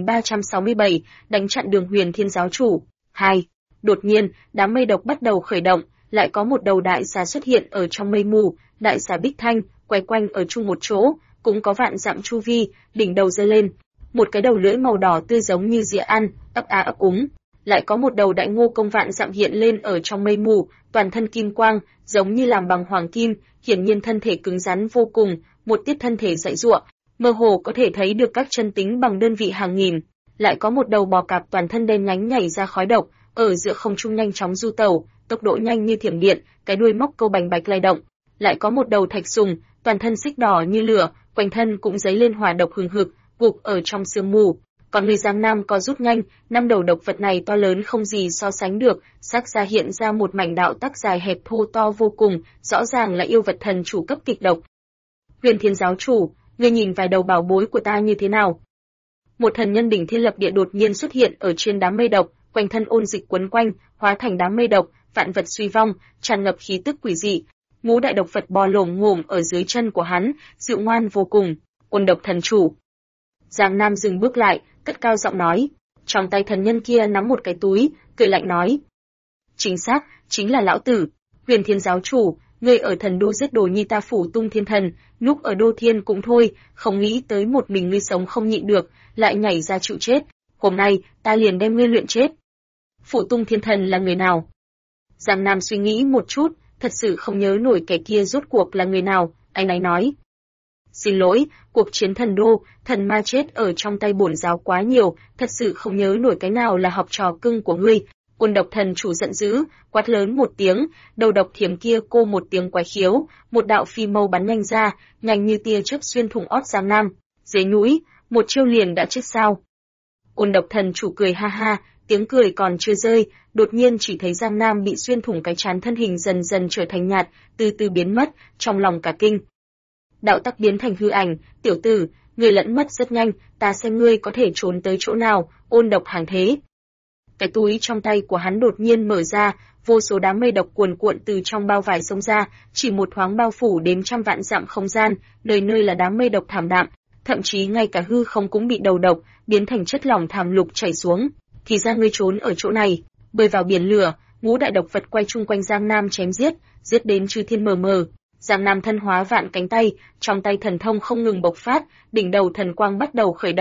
1367, đánh chặn đường Huyền Thiên giáo chủ. 2. Đột nhiên, đám mây độc bắt đầu khởi động, lại có một đầu đại xà xuất hiện ở trong mây mù, đại xà Bích Thanh, quay quanh ở chung một chỗ, cũng có vạn dặm chu vi, đỉnh đầu giơ lên, một cái đầu lưỡi màu đỏ tươi giống như dĩa ăn, ấp á ấp úng. Lại có một đầu đại ngô công vạn dặm hiện lên ở trong mây mù, toàn thân kim quang, giống như làm bằng hoàng kim, hiển nhiên thân thể cứng rắn vô cùng, một tiết thân thể dãy giụa, mơ hồ có thể thấy được các chân tính bằng đơn vị hàng nghìn. Lại có một đầu bò cạp toàn thân đen nhánh nhảy ra khói độc, ở giữa không trung nhanh chóng du tẩu, tốc độ nhanh như thiểm điện, cái đuôi móc câu bành bạch lay động. Lại có một đầu thạch sùng, toàn thân xích đỏ như lửa, quanh thân cũng dấy lên hỏa độc hừng hực, gục ở trong sương mù. Còn người Giang Nam có rút nhanh, năm đầu độc vật này to lớn không gì so sánh được, xác ra hiện ra một mảnh đạo tắc dài hẹp thô to vô cùng, rõ ràng là yêu vật thần chủ cấp kịch độc. Huyền Thiên giáo chủ, ngươi nhìn vài đầu bảo bối của ta như thế nào? Một thần nhân đỉnh thiên lập địa đột nhiên xuất hiện ở trên đám mây độc, quanh thân ôn dịch quấn quanh, hóa thành đám mây độc, vạn vật suy vong, tràn ngập khí tức quỷ dị. Ngũ đại độc vật bò lồm ngồm ở dưới chân của hắn, dịu ngoan vô cùng. Ôn độc thần chủ. Giang Nam dừng bước lại, cất cao giọng nói. Trong tay thần nhân kia nắm một cái túi, cười lạnh nói. Chính xác, chính là lão tử. Huyền Thiên giáo chủ, ngươi ở thần đô giết đồ nhi ta Phủ Tung Thiên Thần, núp ở đô thiên cũng thôi, không nghĩ tới một mình ngươi sống không nhịn được, lại nhảy ra chịu chết. Hôm nay, ta liền đem ngươi luyện chết. Phủ Tung Thiên Thần là người nào? Giang Nam suy nghĩ một chút, thật sự không nhớ nổi kẻ kia rốt cuộc là người nào, anh ấy nói. Xin lỗi, cuộc chiến thần đô, thần ma chết ở trong tay bổn giáo quá nhiều, thật sự không nhớ nổi cái nào là học trò cưng của ngươi. Ôn độc thần chủ giận dữ, quát lớn một tiếng, đầu độc thiểm kia cô một tiếng quái khiếu, một đạo phi mâu bắn nhanh ra, nhanh như tia chớp xuyên thủng ót Giang Nam. Dưới núi, một chiêu liền đã chết sao? Ôn độc thần chủ cười ha ha, tiếng cười còn chưa rơi, đột nhiên chỉ thấy Giang Nam bị xuyên thủng cái trán, thân hình dần dần trở thành nhạt, từ từ biến mất, trong lòng cả kinh. Đạo tắc biến thành hư ảnh, tiểu tử, người lẫn mất rất nhanh, ta xem ngươi có thể trốn tới chỗ nào, ôn độc hàng thế. Cái túi trong tay của hắn đột nhiên mở ra, vô số đám mây độc cuồn cuộn từ trong bao vải xông ra, chỉ một thoáng bao phủ đến trăm vạn dặm không gian, nơi nơi là đám mây độc thảm đạm, thậm chí ngay cả hư không cũng bị đầu độc, biến thành chất lỏng thảm lục chảy xuống. Thì ra ngươi trốn ở chỗ này, bơi vào biển lửa, ngũ đại độc vật quay chung quanh Giang Nam chém giết, giết đến chư thiên mờ mờ. Giang Nam thân hóa vạn cánh tay, trong tay thần thông không ngừng bộc phát, đỉnh đầu thần quang bắt đầu khởi động,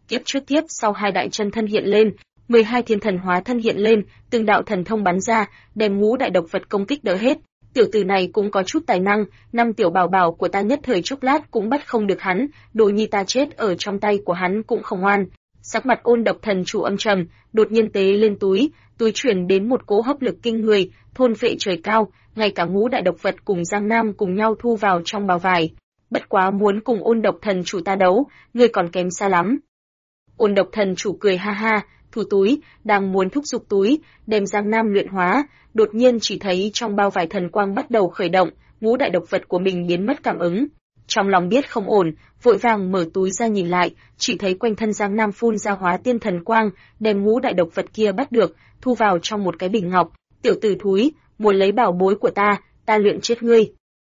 Kiếp trước tiếp sau hai đại chân thân hiện lên, 12 thiên thần hóa thân hiện lên, từng đạo thần thông bắn ra, đem ngũ đại độc vật công kích đỡ hết. Tiểu tử này cũng có chút tài năng, năm tiểu bảo bảo của ta nhất thời chốc lát cũng bắt không được hắn, đồ nhi ta chết ở trong tay của hắn cũng không oan. Sắc mặt Ôn Độc Thần Chủ âm trầm, đột nhiên tế lên túi chuyển đến một cỗ hấp lực kinh người, thôn phệ trời cao, ngay cả ngũ đại độc vật cùng Giang Nam cùng nhau thu vào trong bao vải. Bất quá muốn cùng Ôn Độc Thần Chủ ta đấu, ngươi còn kém xa lắm. Ôn Độc Thần Chủ cười ha ha, thu túi, đang muốn thúc giục túi, đem Giang Nam luyện hóa, đột nhiên chỉ thấy trong bao vải thần quang bắt đầu khởi động, ngũ đại độc vật của mình biến mất cảm ứng. Trong lòng biết không ổn, vội vàng mở túi ra nhìn lại, chỉ thấy quanh thân Giang Nam phun ra hóa tiên thần quang, đem ngũ đại độc vật kia bắt được, thu vào trong một cái bình ngọc. Tiểu tử thúi, muốn lấy bảo bối của ta luyện chết ngươi.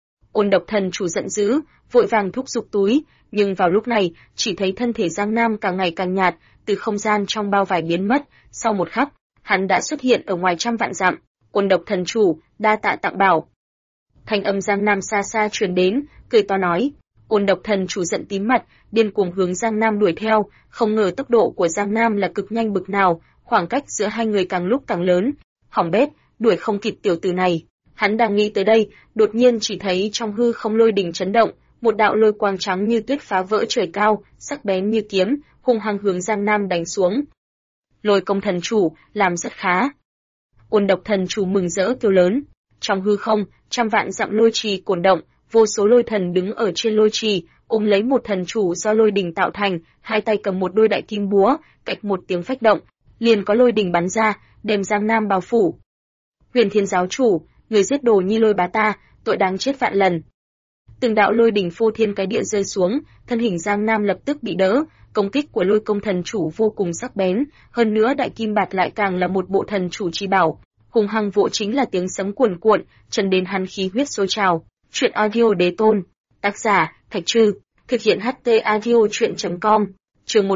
Ôn Độc Thần Chủ giận dữ, vội vàng thúc giục túi, nhưng vào lúc này, chỉ thấy thân thể Giang Nam càng ngày càng nhạt, từ không gian trong bao vải biến mất, sau một khắc, hắn đã xuất hiện ở ngoài trăm vạn dặm. Ôn Độc Thần Chủ, đa tạ tặng bảo. Thanh âm Giang Nam xa xa truyền đến, cười to nói. Ôn Độc Thần Chủ giận tím mặt, điên cuồng hướng Giang Nam đuổi theo, không ngờ tốc độ của Giang Nam là cực nhanh bực nào, khoảng cách giữa hai người càng lúc càng lớn. Hỏng bét, đuổi không kịp tiểu tử này. Hắn đang nghĩ tới đây, đột nhiên chỉ thấy trong hư không lôi đình chấn động, một đạo lôi quang trắng như tuyết phá vỡ trời cao, sắc bén như kiếm, hung hăng hướng Giang Nam đánh xuống. Lôi Công Thần Chủ, làm rất khá. Ôn Độc Thần Chủ mừng rỡ kêu lớn. Trong hư không, trăm vạn dặm lôi trì cuồn động, vô số lôi thần đứng ở trên lôi trì, ôm lấy một thần chủ do lôi đình tạo thành, hai tay cầm một đôi đại kim búa, cạch một tiếng phách động, liền có lôi đình bắn ra, đem Giang Nam bao phủ. Huyền Thiên Giáo Chủ, người giết đồ nhi Lôi bá ta, tội đáng chết vạn lần. Từng đạo lôi đình phô thiên cái địa rơi xuống, thân hình Giang Nam lập tức bị đỡ, công kích của Lôi Công Thần Chủ vô cùng sắc bén, hơn nữa đại kim bạt lại càng là một bộ thần chủ chi bảo, hùng hăng vỗ chính là tiếng sấm cuồn cuộn, trần đến hắn khí huyết sôi trào. Truyện audio đế tôn, tác giả Thạch Trư, thực hiện HT audio truyện.com. Chương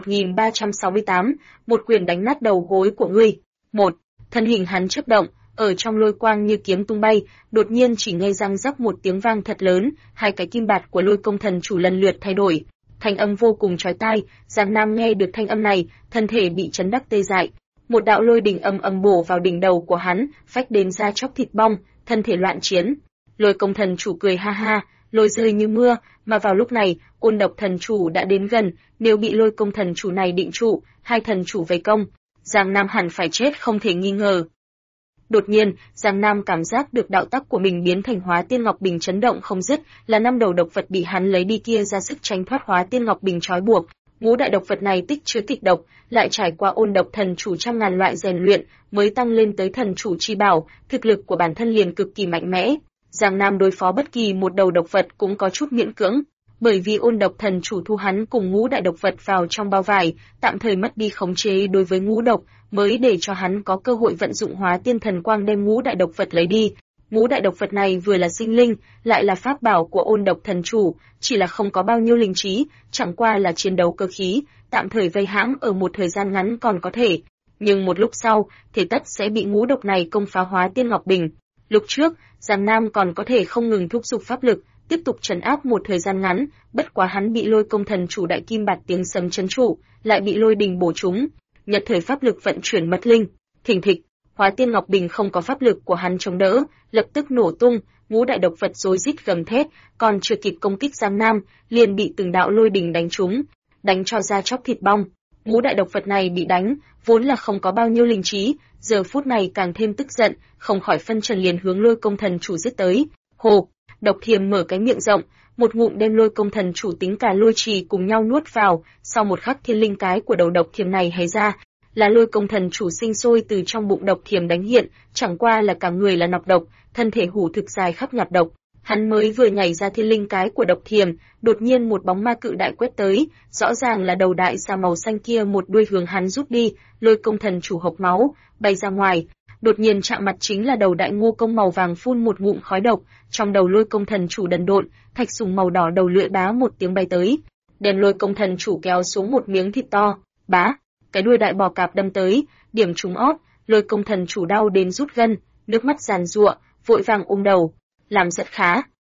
1368, một quyền đánh nát đầu gối của ngươi. Một, thân hình hắn chớp động, ở trong lôi quang như kiếm tung bay, đột nhiên chỉ nghe răng rắc một tiếng vang thật lớn, hai cái kim bạt của Lôi Công Thần Chủ lần lượt thay đổi, thanh âm vô cùng chói tai. Giang Nam nghe được thanh âm này, thân thể bị chấn đắc tê dại. Một đạo lôi đình ầm ầm bổ vào đỉnh đầu của hắn, phách đến da chóc thịt bong, thân thể loạn chiến. Lôi Công Thần Chủ cười ha ha, lôi rơi như mưa, mà vào lúc này, Ôn Độc Thần Chủ đã đến gần, nếu bị Lôi Công Thần Chủ này định trụ, hai thần chủ vây công, Giang Nam hẳn phải chết không thể nghi ngờ. Đột nhiên, Giang Nam cảm giác được đạo tắc của mình biến thành Hóa Tiên Ngọc Bình chấn động không dứt, là năm đầu độc vật bị hắn lấy đi kia ra sức tránh thoát Hóa Tiên Ngọc Bình trói buộc. Ngũ đại độc vật này tích chứa kịch độc, lại trải qua Ôn Độc Thần Chủ trăm ngàn loại rèn luyện, mới tăng lên tới thần chủ chi bảo, thực lực của bản thân liền cực kỳ mạnh mẽ. Giang Nam đối phó bất kỳ một đầu độc vật cũng có chút miễn cưỡng, bởi vì Ôn Độc Thần Chủ thu hắn cùng ngũ đại độc vật vào trong bao vải, tạm thời mất đi khống chế đối với ngũ độc, mới để cho hắn có cơ hội vận dụng Hóa Tiên Thần Quang đem ngũ đại độc vật lấy đi. Ngũ đại độc vật này vừa là sinh linh, lại là pháp bảo của Ôn Độc Thần Chủ, chỉ là không có bao nhiêu linh trí, chẳng qua là chiến đấu cơ khí, tạm thời vây hãm ở một thời gian ngắn còn có thể, nhưng một lúc sau, thể tất sẽ bị ngũ độc này công phá Hóa Tiên Ngọc Bình. Lúc trước, Giang Nam còn có thể không ngừng thúc giục pháp lực, tiếp tục trấn áp một thời gian ngắn, bất quá hắn bị Lôi Công Thần Chủ đại kim bạt tiếng sấm trấn trụ, lại bị lôi đình bổ trúng, nhất thời pháp lực vận chuyển mất linh, thình thịch, Hóa Tiên Ngọc Bình không có pháp lực của hắn chống đỡ, lập tức nổ tung, ngũ đại độc vật rối rít gầm thét, còn chưa kịp công kích Giang Nam, liền bị từng đạo lôi đình đánh trúng, đánh cho da chóc thịt bong. Ngũ đại độc vật này bị đánh, vốn là không có bao nhiêu linh trí, giờ phút này càng thêm tức giận, không khỏi phân trần liền hướng Lôi Công Thần Chủ giết tới. Hồ, độc thiềm mở cái miệng rộng, một ngụm đem Lôi Công Thần Chủ tính cả lôi trì cùng nhau nuốt vào, sau một khắc thiên linh cái của đầu độc thiềm này hé ra, là Lôi Công Thần Chủ sinh sôi từ trong bụng độc thiềm đánh hiện, chẳng qua là cả người là nọc độc, thân thể hủ thực dài khắp nhạt độc. Hắn mới vừa nhảy ra thiên linh cái của độc thiềm, đột nhiên một bóng ma cự đại quét tới, rõ ràng là đầu đại xà màu xanh kia một đuôi hướng hắn rút đi, Lôi Công Thần Chủ hộc máu, bay ra ngoài. Đột nhiên chạm mặt chính là đầu đại ngô công màu vàng phun một ngụm khói độc, trong đầu Lôi Công Thần Chủ đần độn, thạch sùng màu đỏ đầu lưỡi bá một tiếng bay tới, đem Lôi Công Thần Chủ kéo xuống một miếng thịt to, bá, cái đuôi đại bò cạp đâm tới, điểm trúng ót, Lôi Công Thần Chủ đau đến rút gân, nước mắt giàn giụa, vội vàng ôm đầu, làm rất khá.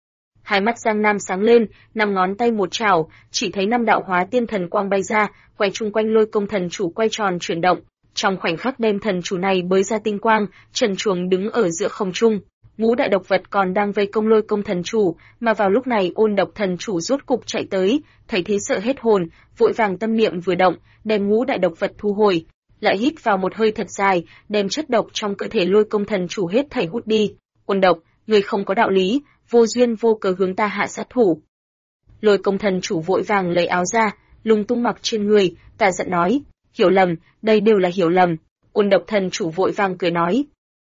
Hai mắt Giang Nam sáng lên, 5 ngón tay một chảo, chỉ thấy 5 đạo hóa tiên thần quang bay ra, quay chung quanh Lôi Công thần chủ quay tròn chuyển động. Trong khoảnh khắc đem thần chủ này bới ra tinh quang, trần truồng đứng ở giữa không trung. Ngũ đại độc vật còn đang vây công Lôi Công thần chủ, mà vào lúc này Ôn Độc thần chủ rốt cục chạy tới, thấy thế sợ hết hồn, vội vàng tâm niệm vừa động, đem ngũ đại độc vật thu hồi, lại hít vào một hơi thật dài, đem chất độc trong cơ thể Lôi Công thần chủ hết thảy hút đi. Ôn Độc, ngươi không có đạo lý, vô duyên vô cớ hướng ta hạ sát thủ. Lôi Công thần chủ vội vàng lấy áo ra, lung tung mặc trên người, cả giận nói, hiểu lầm, đây đều là hiểu lầm. Ôn Độc thần chủ vội vàng cười nói,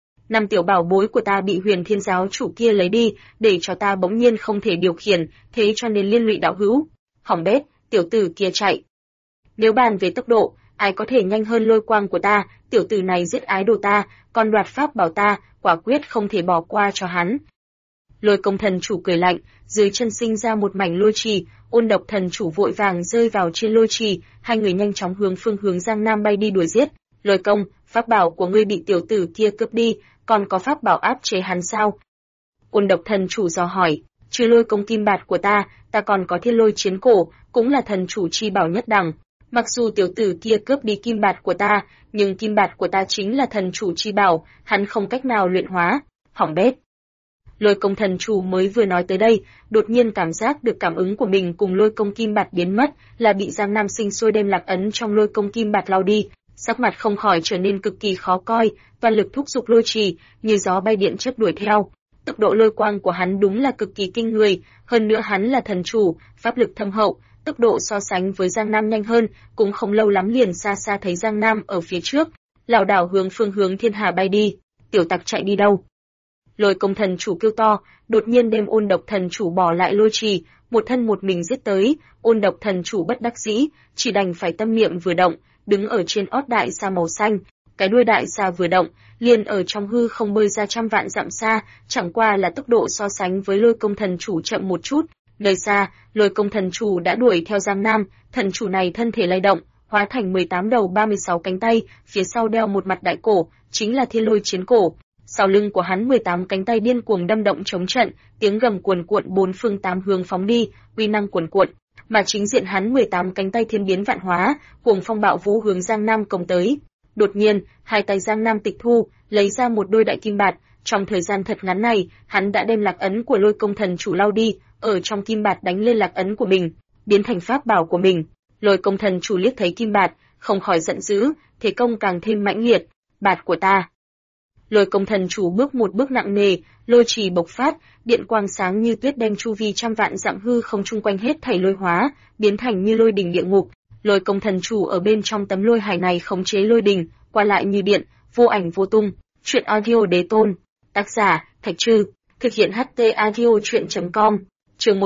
5 tiểu bảo bối của ta bị Huyền Thiên giáo chủ kia lấy đi, để cho ta bỗng nhiên không thể điều khiển, thế cho nên liên lụy đạo hữu. Hỏng bét, tiểu tử kia chạy. Nếu bàn về tốc độ, ai có thể nhanh hơn lôi quang của ta, tiểu tử này giết ái đồ ta, còn đoạt pháp bảo ta, quả quyết không thể bỏ qua cho hắn. Lôi Công thần chủ cười lạnh, dưới chân sinh ra một mảnh lôi trì, Ôn Độc thần chủ vội vàng rơi vào trên lôi trì, hai người nhanh chóng hướng phương hướng Giang Nam bay đi đuổi giết. Lôi Công, pháp bảo của ngươi bị tiểu tử kia cướp đi, còn có pháp bảo áp chế hắn sao? Ôn Độc thần chủ dò hỏi, trừ Lôi Công kim bạt của ta còn có Thiên Lôi chiến cổ, cũng là thần chủ chi bảo nhất đẳng. Mặc dù tiểu tử kia cướp đi kim bạt của ta, nhưng kim bạt của ta chính là thần chủ chi bảo, hắn không cách nào luyện hóa. Hỏng bét. Lôi Công thần chủ mới vừa nói tới đây, đột nhiên cảm giác được cảm ứng của mình cùng Lôi Công kim bạt biến mất, là bị Giang Nam sinh sôi đem lạc ấn trong Lôi Công kim bạt lau đi, sắc mặt không khỏi trở nên cực kỳ khó coi, toàn lực thúc giục lôi trì, như gió bay điện chớp đuổi theo. Tốc độ lôi quang của hắn đúng là cực kỳ kinh người, hơn nữa hắn là thần chủ, pháp lực thâm hậu, tốc độ so sánh với Giang Nam nhanh hơn, cũng không lâu lắm liền xa xa thấy Giang Nam ở phía trước, lảo đảo hướng phương hướng Thiên Hà bay đi. Tiểu tặc chạy đi đâu? Lôi Công thần chủ kêu to, đột nhiên đem Ôn Độc thần chủ bỏ lại lôi trì, một thân một mình giết tới. Ôn Độc thần chủ bất đắc dĩ, chỉ đành phải tâm niệm vừa động, đứng ở trên ót đại sa màu xanh, cái đuôi đại sa vừa động, liền ở trong hư không bơi ra trăm vạn dặm xa, chẳng qua là tốc độ so sánh với Lôi Công thần chủ chậm một chút. Nơi xa, Lôi Công thần chủ đã đuổi theo Giang Nam, thần chủ này thân thể lay động, hóa thành 18 đầu 36 cánh tay, phía sau đeo một mặt đại cổ, chính là Thiên Lôi chiến cổ. Sau lưng của hắn 18 cánh tay điên cuồng đâm động chống trận, tiếng gầm cuồn cuộn bốn phương tám hướng phóng đi, uy năng cuồn cuộn. Mà chính diện hắn 18 cánh tay thiên biến vạn hóa, cuồng phong bạo vũ hướng Giang Nam công tới. Đột nhiên, hai tay Giang Nam tịch thu, lấy ra một đôi đại kim bạt, trong thời gian thật ngắn này, hắn đã đem lạc ấn của Lôi Công thần chủ lau đi, ở trong kim bạt đánh lên lạc ấn của mình, biến thành pháp bảo của mình. Lôi Công thần chủ liếc thấy kim bạt, không khỏi giận dữ, thế công càng thêm mãnh liệt. Bạt của ta. Lôi Công thần chủ bước một bước nặng nề, lôi trì bộc phát, điện quang sáng như tuyết đem chu vi trăm vạn dặm hư không chung quanh hết thảy lôi hóa, biến thành như lôi đỉnh địa ngục. Lôi Công thần chủ ở bên trong tấm lôi hải này khống chế lôi đỉnh, qua lại như điện, vô ảnh vô tung. Truyện audio đế tôn. Tác giả: Thạch Trư. Thực hiện HT audio truyện.com. Chương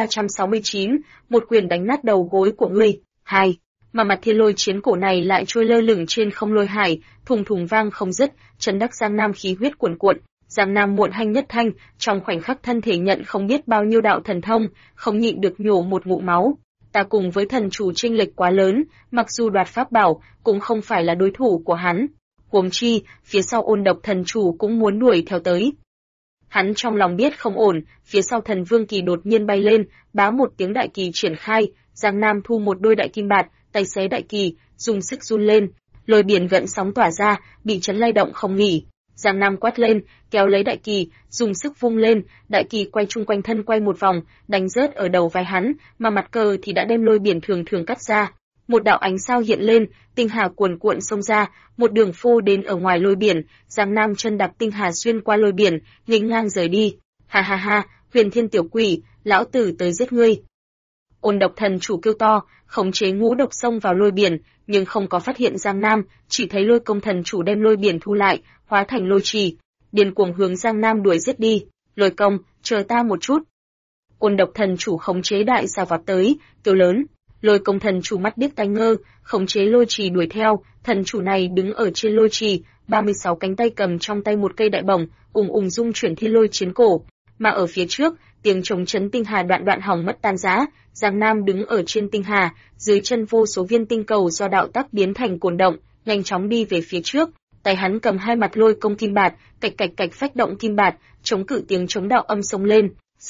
1369, một quyền đánh nát đầu gối của ngươi. 2. Mà mặt Thiên Lôi chiến cổ này lại trôi lơ lửng trên không lôi hải, thùng thùng vang không dứt, chấn đắc Giang Nam khí huyết cuồn cuộn. Giang Nam muộn hanh nhất thanh, trong khoảnh khắc thân thể nhận không biết bao nhiêu đạo thần thông, không nhịn được nhổ một ngụm máu. Ta cùng với thần chủ chênh lệch quá lớn, mặc dù đoạt pháp bảo, cũng không phải là đối thủ của hắn. Huống chi, phía sau Ôn Độc thần chủ cũng muốn đuổi theo tới. Hắn trong lòng biết không ổn, phía sau Thần Vương kỳ đột nhiên bay lên, bá một tiếng đại kỳ triển khai, Giang Nam thu một đôi đại kim bạt, tay xé đại kỳ, dùng sức run lên, lôi biển gợn sóng tỏa ra, bị chấn lay động không nghỉ. Giang Nam quát lên, kéo lấy đại kỳ, dùng sức vung lên, đại kỳ quay chung quanh thân quay một vòng, đánh rớt ở đầu vai hắn, mà mặt cờ thì đã đem lôi biển thường thường cắt ra. Một đạo ánh sao hiện lên, tinh hà cuồn cuộn xông ra, một đường phô đến ở ngoài lôi biển, Giang Nam chân đạp tinh hà xuyên qua lôi biển, nghênh ngang rời đi. Ha ha ha, Huyền Thiên tiểu quỷ, lão tử tới giết ngươi. Ôn Độc thần chủ kêu to, khống chế ngũ độc xông vào lôi biển, nhưng không có phát hiện Giang Nam, chỉ thấy Lôi Công thần chủ đem lôi biển thu lại, hóa thành lôi trì, điên cuồng hướng Giang Nam đuổi giết đi. Lôi Công, chờ ta một chút. Ôn Độc thần chủ khống chế đại xà vọt tới, kêu lớn. Lôi Công thần chủ mắt điếc tai ngơ, khống chế lôi trì đuổi theo, thần chủ này đứng ở trên lôi trì, 36 cánh tay cầm trong tay một cây đại bổng, ùng ùng rung chuyển Thiên Lôi chiến cổ, mà ở phía trước, tiếng chống chấn tinh hà đoạn đoạn hỏng mất tan rã, Giang Nam đứng ở trên tinh hà, dưới chân vô số viên tinh cầu do đạo tắc biến thành cồn động, nhanh chóng đi về phía trước, tay hắn cầm hai mặt Lôi Công kim bạt, cạch cạch cạch phách động kim bạt, chống cự tiếng chống đạo âm sông lên, sát.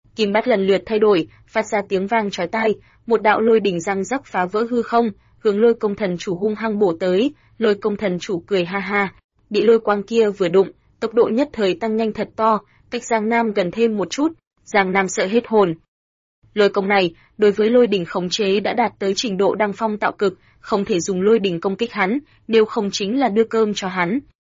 Kim bát lần lượt thay đổi, phát ra tiếng vang chói tai, một đạo lôi đỉnh răng rắc phá vỡ hư không, hướng Lôi Công Thần Chủ hung hăng bổ tới. Lôi Công Thần Chủ cười ha ha, bị lôi quang kia vừa đụng, tốc độ nhất thời tăng nhanh thật to, cách Giang Nam gần thêm một chút, Giang Nam sợ hết hồn. Lôi công này, đối với lôi đỉnh khống chế đã đạt tới trình độ đăng phong tạo cực, không thể dùng lôi đỉnh công kích hắn, nếu không chính là đưa cơm cho hắn.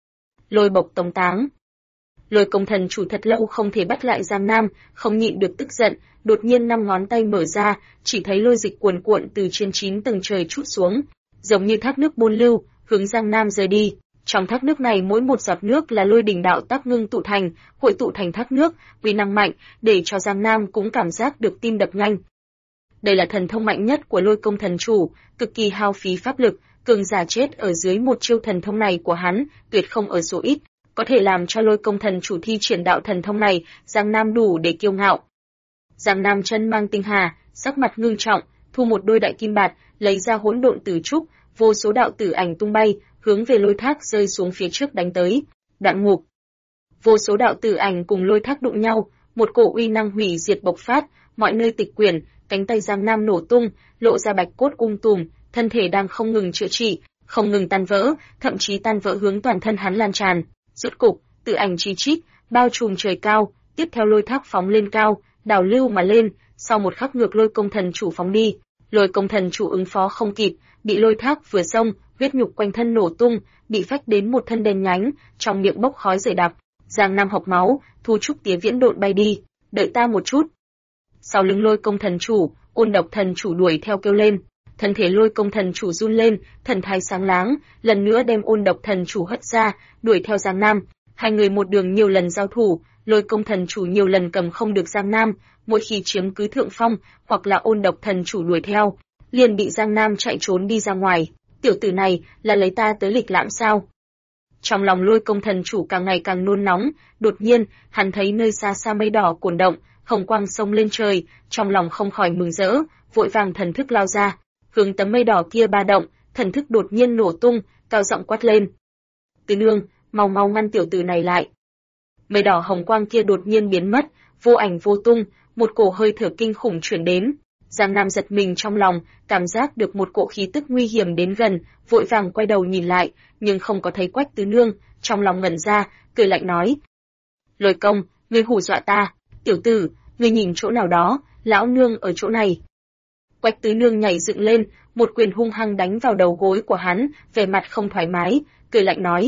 Lôi bộc tống táng. Lôi Công Thần Chủ thật lâu không thể bắt lại Giang Nam, không nhịn được tức giận, đột nhiên 5 ngón tay mở ra, chỉ thấy lôi dịch cuồn cuộn từ trên 9 tầng trời trút xuống, giống như thác nước buôn lưu, hướng Giang Nam rơi đi. Trong thác nước này mỗi một giọt nước là lôi đỉnh đạo tác ngưng tụ thành, hội tụ thành thác nước, uy năng mạnh, để cho Giang Nam cũng cảm giác được tim đập nhanh. Đây là thần thông mạnh nhất của Lôi Công Thần Chủ, cực kỳ hao phí pháp lực, cường giả chết ở dưới một chiêu thần thông này của hắn, tuyệt không ở số ít, có thể làm cho Lôi Công Thần Chủ thi triển đạo thần thông này, Giang Nam đủ để kiêu ngạo. Giang Nam chân mang tinh hà, sắc mặt ngưng trọng, thu một đôi đại kim bạt, lấy ra hỗn độn tử trúc, vô số đạo tử ảnh tung bay, hướng về lôi thác rơi xuống phía trước đánh tới. Đoạn ngục. Vô số đạo tử ảnh cùng lôi thác đụng nhau, một cổ uy năng hủy diệt bộc phát, mọi nơi tịch quyển, cánh tay Giang Nam nổ tung, lộ ra bạch cốt tùm, thân thể đang không ngừng chữa trị, không ngừng tan vỡ, thậm chí tan vỡ hướng toàn thân hắn lan tràn. Rốt cục, tử ảnh chi chít, bao trùm trời cao, tiếp theo lôi thác phóng lên cao, đảo lưu mà lên, sau một khắc ngược Lôi Công Thần Chủ phóng đi. Lôi Công Thần Chủ ứng phó không kịp, bị lôi thác vừa xông, huyết nhục quanh thân nổ tung, bị phách đến một thân đen nhánh, trong miệng bốc khói dày đặc. Giang Nam hộc máu, thu trúc tía viễn độn bay đi, đợi ta một chút. Sau lưng Lôi Công Thần Chủ, Ôn Độc Thần Chủ đuổi theo kêu lên. Thân thể Lôi Công Thần Chủ run lên, thần thái sáng láng, lần nữa đem Ôn Độc Thần Chủ hất ra, đuổi theo Giang Nam. Hai người một đường nhiều lần giao thủ, Lôi Công Thần Chủ nhiều lần cầm không được Giang Nam, mỗi khi chiếm cứ thượng phong, hoặc là Ôn Độc Thần Chủ đuổi theo, liền bị Giang Nam chạy trốn đi ra ngoài. Tiểu tử này là lấy ta tới lịch lãm sao? Trong lòng Lôi Công Thần Chủ càng ngày càng nôn nóng, đột nhiên, hắn thấy nơi xa xa mây đỏ cuồn động, hồng quang sông lên trời, trong lòng không khỏi mừng rỡ, vội vàng thần thức lao ra, hướng tấm mây đỏ kia ba động, thần thức đột nhiên nổ tung, cao giọng quát lên. Tứ nương, mau mau ngăn tiểu tử này lại. Mây đỏ hồng quang kia đột nhiên biến mất, vô ảnh vô tung, một cổ hơi thở kinh khủng chuyển đến. Giang Nam giật mình trong lòng, cảm giác được một cỗ khí tức nguy hiểm đến gần, vội vàng quay đầu nhìn lại, nhưng không có thấy Quách Tứ Nương, trong lòng ngẩn ra, cười lạnh nói. Lôi công, ngươi hù dọa ta, tiểu tử, ngươi nhìn chỗ nào đó, lão nương ở chỗ này. Quách Tứ Nương nhảy dựng lên, một quyền hung hăng đánh vào đầu gối của hắn, vẻ mặt không thoải mái, cười lạnh nói.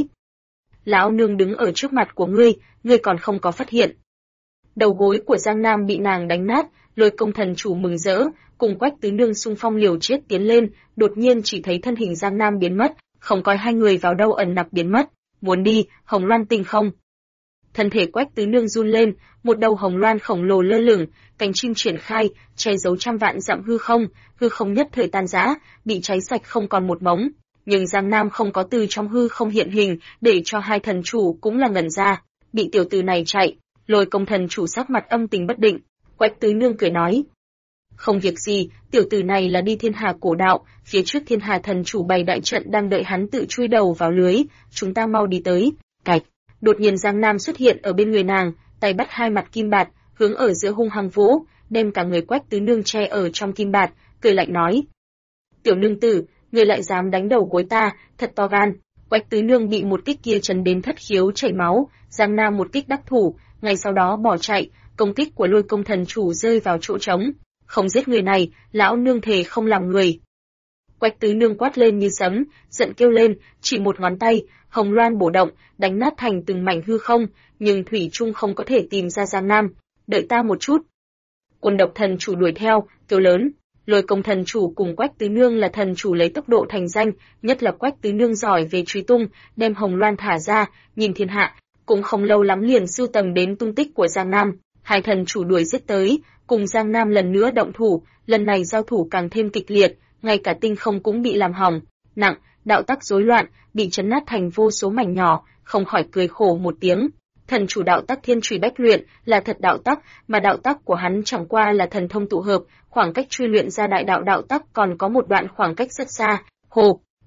Lão nương đứng ở trước mặt của ngươi còn không có phát hiện. Đầu gối của Giang Nam bị nàng đánh nát, Lôi Công Thần Chủ mừng rỡ, cùng Quách Tứ Nương xung phong liều chết tiến lên, đột nhiên chỉ thấy thân hình Giang Nam biến mất, không coi hai người vào đâu ẩn nặc biến mất, muốn đi, Hồng Loan Tinh không. Thân thể Quách Tứ Nương run lên, một đầu hồng loan khổng lồ lơ lửng, cánh chim triển khai, che giấu trăm vạn dặm hư không nhất thời tan rã, bị cháy sạch không còn một mống. Nhưng Giang Nam không có từ trong hư không hiện hình, để cho hai thần chủ cũng là ngẩn ra, bị tiểu tử này chạy. Lôi Công Thần Chủ sắc mặt âm tình bất định, Quách Tứ Nương cười nói. Không việc gì, tiểu tử này là đi Thiên Hà cổ đạo, phía trước Thiên Hà thần chủ bày đại trận đang đợi hắn tự chui đầu vào lưới, chúng ta mau đi tới. Cạch, đột nhiên Giang Nam xuất hiện ở bên người nàng, tay bắt hai mặt kim bạt, hướng ở giữa hung hăng vỗ, đem cả người Quách Tứ Nương che ở trong kim bạt, cười lạnh nói. Tiểu nương tử, ngươi lại dám đánh đầu gối ta, thật to gan. Quách Tứ Nương bị một kích kia chấn đến thất khiếu chảy máu, Giang Nam một kích đắc thủ, ngay sau đó bỏ chạy, công kích của Lôi Công Thần Chủ rơi vào chỗ trống. Không giết người này, lão nương thề không làm người. Quách Tứ Nương quát lên như sấm, giận kêu lên, chỉ một ngón tay, hồng loan bổ động, đánh nát thành từng mảnh hư không, nhưng thủy chung không có thể tìm ra Giang Nam. Đợi ta một chút. Quân Độc Thần Chủ đuổi theo, kêu lớn. Lôi Công Thần Chủ cùng Quách Tứ Nương là thần chủ lấy tốc độ thành danh, nhất là Quách Tứ Nương giỏi về truy tung, đem hồng loan thả ra, nhìn thiên hạ, cũng không lâu lắm liền sưu tầm đến tung tích của Giang Nam. Hai thần chủ đuổi giết tới, cùng Giang Nam lần nữa động thủ, lần này giao thủ càng thêm kịch liệt, ngay cả tinh không cũng bị làm hỏng, nặng, đạo tắc rối loạn, bị chấn nát thành vô số mảnh nhỏ, không khỏi cười khổ một tiếng. Thần chủ đạo tắc Thiên Chùy Bách Luyện là thật đạo tắc, mà đạo tắc của hắn chẳng qua là thần thông tụ hợp, khoảng cách truy luyện ra đại đạo đạo tắc còn có một đoạn khoảng cách rất xa. Hồ,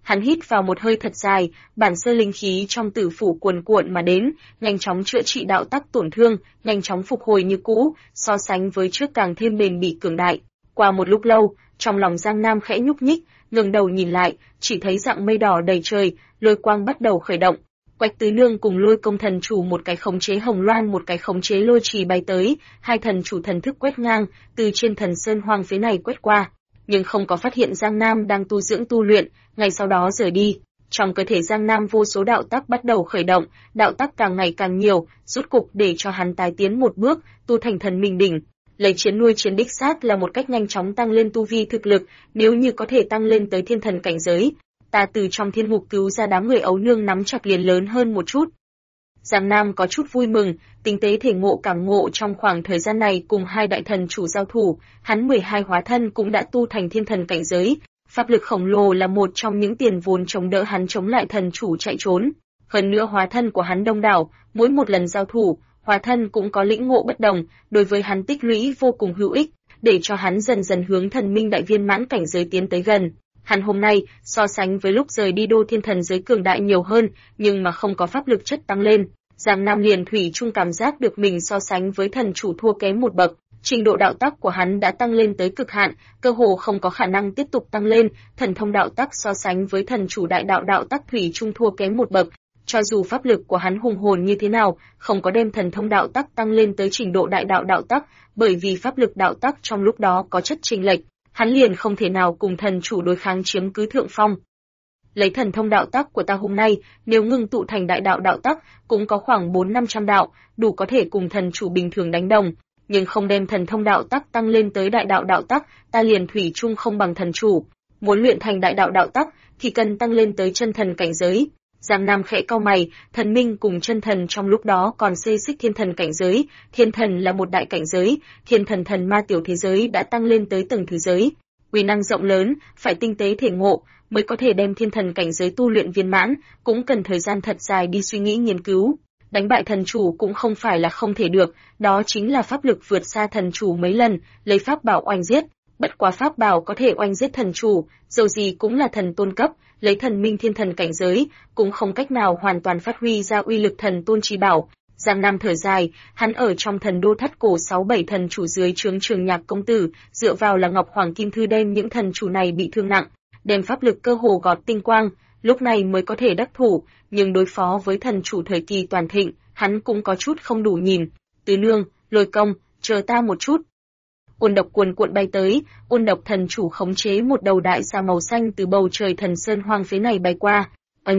Hắn hít vào một hơi thật dài, bản sơ linh khí trong tử phủ cuồn cuộn mà đến, nhanh chóng chữa trị đạo tắc tổn thương, nhanh chóng phục hồi như cũ, so sánh với trước càng thêm bền bỉ cường đại. Qua một lúc lâu, trong lòng Giang Nam khẽ nhúc nhích, ngẩng đầu nhìn lại, chỉ thấy dạng mây đỏ đầy trời, lôi quang bắt đầu khởi động. Quách Tứ Nương cùng Lôi Công thần chủ một cái khống chế hồng loan, một cái khống chế lôi trì bay tới, hai thần chủ thần thức quét ngang, từ trên thần sơn hoang phía này quét qua, nhưng không có phát hiện Giang Nam đang tu dưỡng tu luyện, ngay sau đó rời đi. Trong cơ thể Giang Nam vô số đạo tắc bắt đầu khởi động, đạo tắc càng ngày càng nhiều, rút cục để cho hắn tái tiến một bước, tu thành thần minh đỉnh. Lấy chiến nuôi chiến đích xác là một cách nhanh chóng tăng lên tu vi thực lực, nếu như có thể tăng lên tới thiên thần cảnh giới, ta từ trong thiên ngục cứu ra đám người ấu nương nắm chặt liền lớn hơn một chút. Giang Nam có chút vui mừng, tinh tế thể ngộ cảm ngộ trong khoảng thời gian này cùng hai đại thần chủ giao thủ, hắn 12 hóa thân cũng đã tu thành thiên thần cảnh giới, pháp lực khổng lồ là một trong những tiền vốn chống đỡ hắn chống lại thần chủ chạy trốn. Hơn nữa hóa thân của hắn đông đảo, mỗi một lần giao thủ, hóa thân cũng có lĩnh ngộ bất đồng, đối với hắn tích lũy vô cùng hữu ích, để cho hắn dần dần hướng thần minh đại viên mãn cảnh giới tiến tới gần. Hắn hôm nay, so sánh với lúc rời đi đô thiên thần giới cường đại nhiều hơn, nhưng mà không có pháp lực chất tăng lên. Giang Nam liền thủy chung cảm giác được mình so sánh với thần chủ thua kém một bậc, trình độ đạo tắc của hắn đã tăng lên tới cực hạn, cơ hồ không có khả năng tiếp tục tăng lên, thần thông đạo tắc so sánh với thần chủ đại đạo đạo tắc thủy chung thua kém một bậc. Cho dù pháp lực của hắn hùng hồn như thế nào, không có đem thần thông đạo tắc tăng lên tới trình độ đại đạo đạo tắc, bởi vì pháp lực đạo tắc trong lúc đó có chất chênh lệch, hắn liền không thể nào cùng thần chủ đối kháng chiếm cứ thượng phong. Lấy thần thông đạo tắc của ta hôm nay, nếu ngưng tụ thành đại đạo đạo tắc, cũng có khoảng 400-500 đạo, đủ có thể cùng thần chủ bình thường đánh đồng, nhưng không đem thần thông đạo tắc tăng lên tới đại đạo đạo tắc, ta liền thủy chung không bằng thần chủ. Muốn luyện thành đại đạo đạo tắc thì cần tăng lên tới chân thần cảnh giới. Giang Nam khẽ cau mày, thần minh cùng chân thần trong lúc đó còn xê xích thiên thần cảnh giới, thiên thần là một đại cảnh giới, thiên thần thần ma tiểu thế giới đã tăng lên tới tầng thứ giới. Uy năng rộng lớn, phải tinh tế thể ngộ, mới có thể đem thiên thần cảnh giới tu luyện viên mãn, cũng cần thời gian thật dài đi suy nghĩ nghiên cứu. Đánh bại thần chủ cũng không phải là không thể được, đó chính là pháp lực vượt xa thần chủ mấy lần, lấy pháp bảo oanh giết. Bất quá pháp bảo có thể oanh giết thần chủ, dầu gì cũng là thần tôn cấp, lấy thần minh thiên thần cảnh giới, cũng không cách nào hoàn toàn phát huy ra uy lực thần tôn chi bảo. Giang Nam thở dài, hắn ở trong thần đô thất cổ 6-7 thần chủ dưới trướng Trường Nhạc công tử, dựa vào là Ngọc Hoàng Kim Thư đem những thần chủ này bị thương nặng, đem pháp lực cơ hồ gọt tinh quang, lúc này mới có thể đắc thủ, nhưng đối phó với thần chủ thời kỳ toàn thịnh, hắn cũng có chút không đủ nhìn. Tứ Nương, Lôi Công, chờ ta một chút. Ôn độc cuồn cuộn bay tới, ôn độc thần chủ khống chế một đầu đại xà màu xanh từ bầu trời thần sơn hoang phía này bay qua.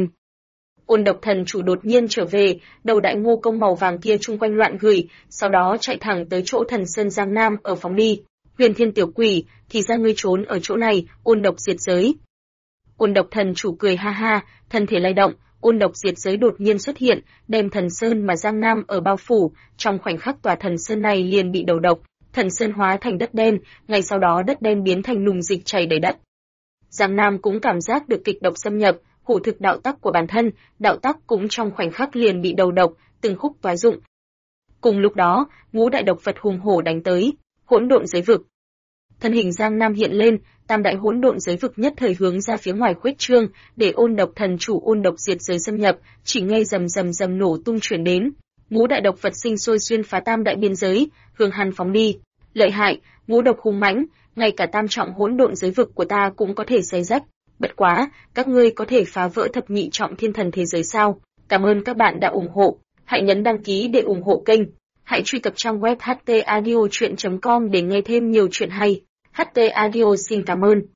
Ôn độc thần chủ đột nhiên trở về, đầu đại ngô công màu vàng kia chung quanh loạn gửi, sau đó chạy thẳng tới chỗ thần sơn Giang Nam ở phóng đi. Huyền Thiên tiểu quỷ, thì ra ngươi trốn ở chỗ này, ôn độc diệt giới. Ôn độc thần chủ cười ha ha, thân thể lay động, ôn độc diệt giới đột nhiên xuất hiện, đem thần sơn mà Giang Nam ở bao phủ, trong khoảnh khắc tòa thần sơn này liền bị đầu độc, thần sơn hóa thành đất đen, ngay sau đó đất đen biến thành nùng dịch chảy đầy đất. Giang Nam cũng cảm giác được kịch độc xâm nhập, hủ thực đạo tắc của bản thân, đạo tắc cũng trong khoảnh khắc liền bị đầu độc, từng khúc toái rụng. Cùng lúc đó, ngũ đại độc vật hùng hổ đánh tới, hỗn độn giới vực. Thân hình Giang Nam hiện lên, tam đại hỗn độn giới vực nhất thời hướng ra phía ngoài khuếch trương, để ôn độc thần chủ ôn độc diệt giới xâm nhập, chỉ nghe rầm rầm rầm nổ tung chuyển đến. Ngũ đại độc vật sinh sôi xuyên phá tam đại biên giới, hướng hắn phóng đi. Lợi hại, ngũ độc hung mãnh, ngay cả tam trọng hỗn độn giới vực của ta cũng có thể xé rách. Bất quá, các ngươi có thể phá vỡ thập nhị trọng thiên thần thế giới sao? Cảm ơn các bạn đã ủng hộ. Hãy nhấn đăng ký để ủng hộ kênh. Hãy truy cập trang web htaudio.com để nghe thêm nhiều chuyện hay. HT Audio xin cảm ơn.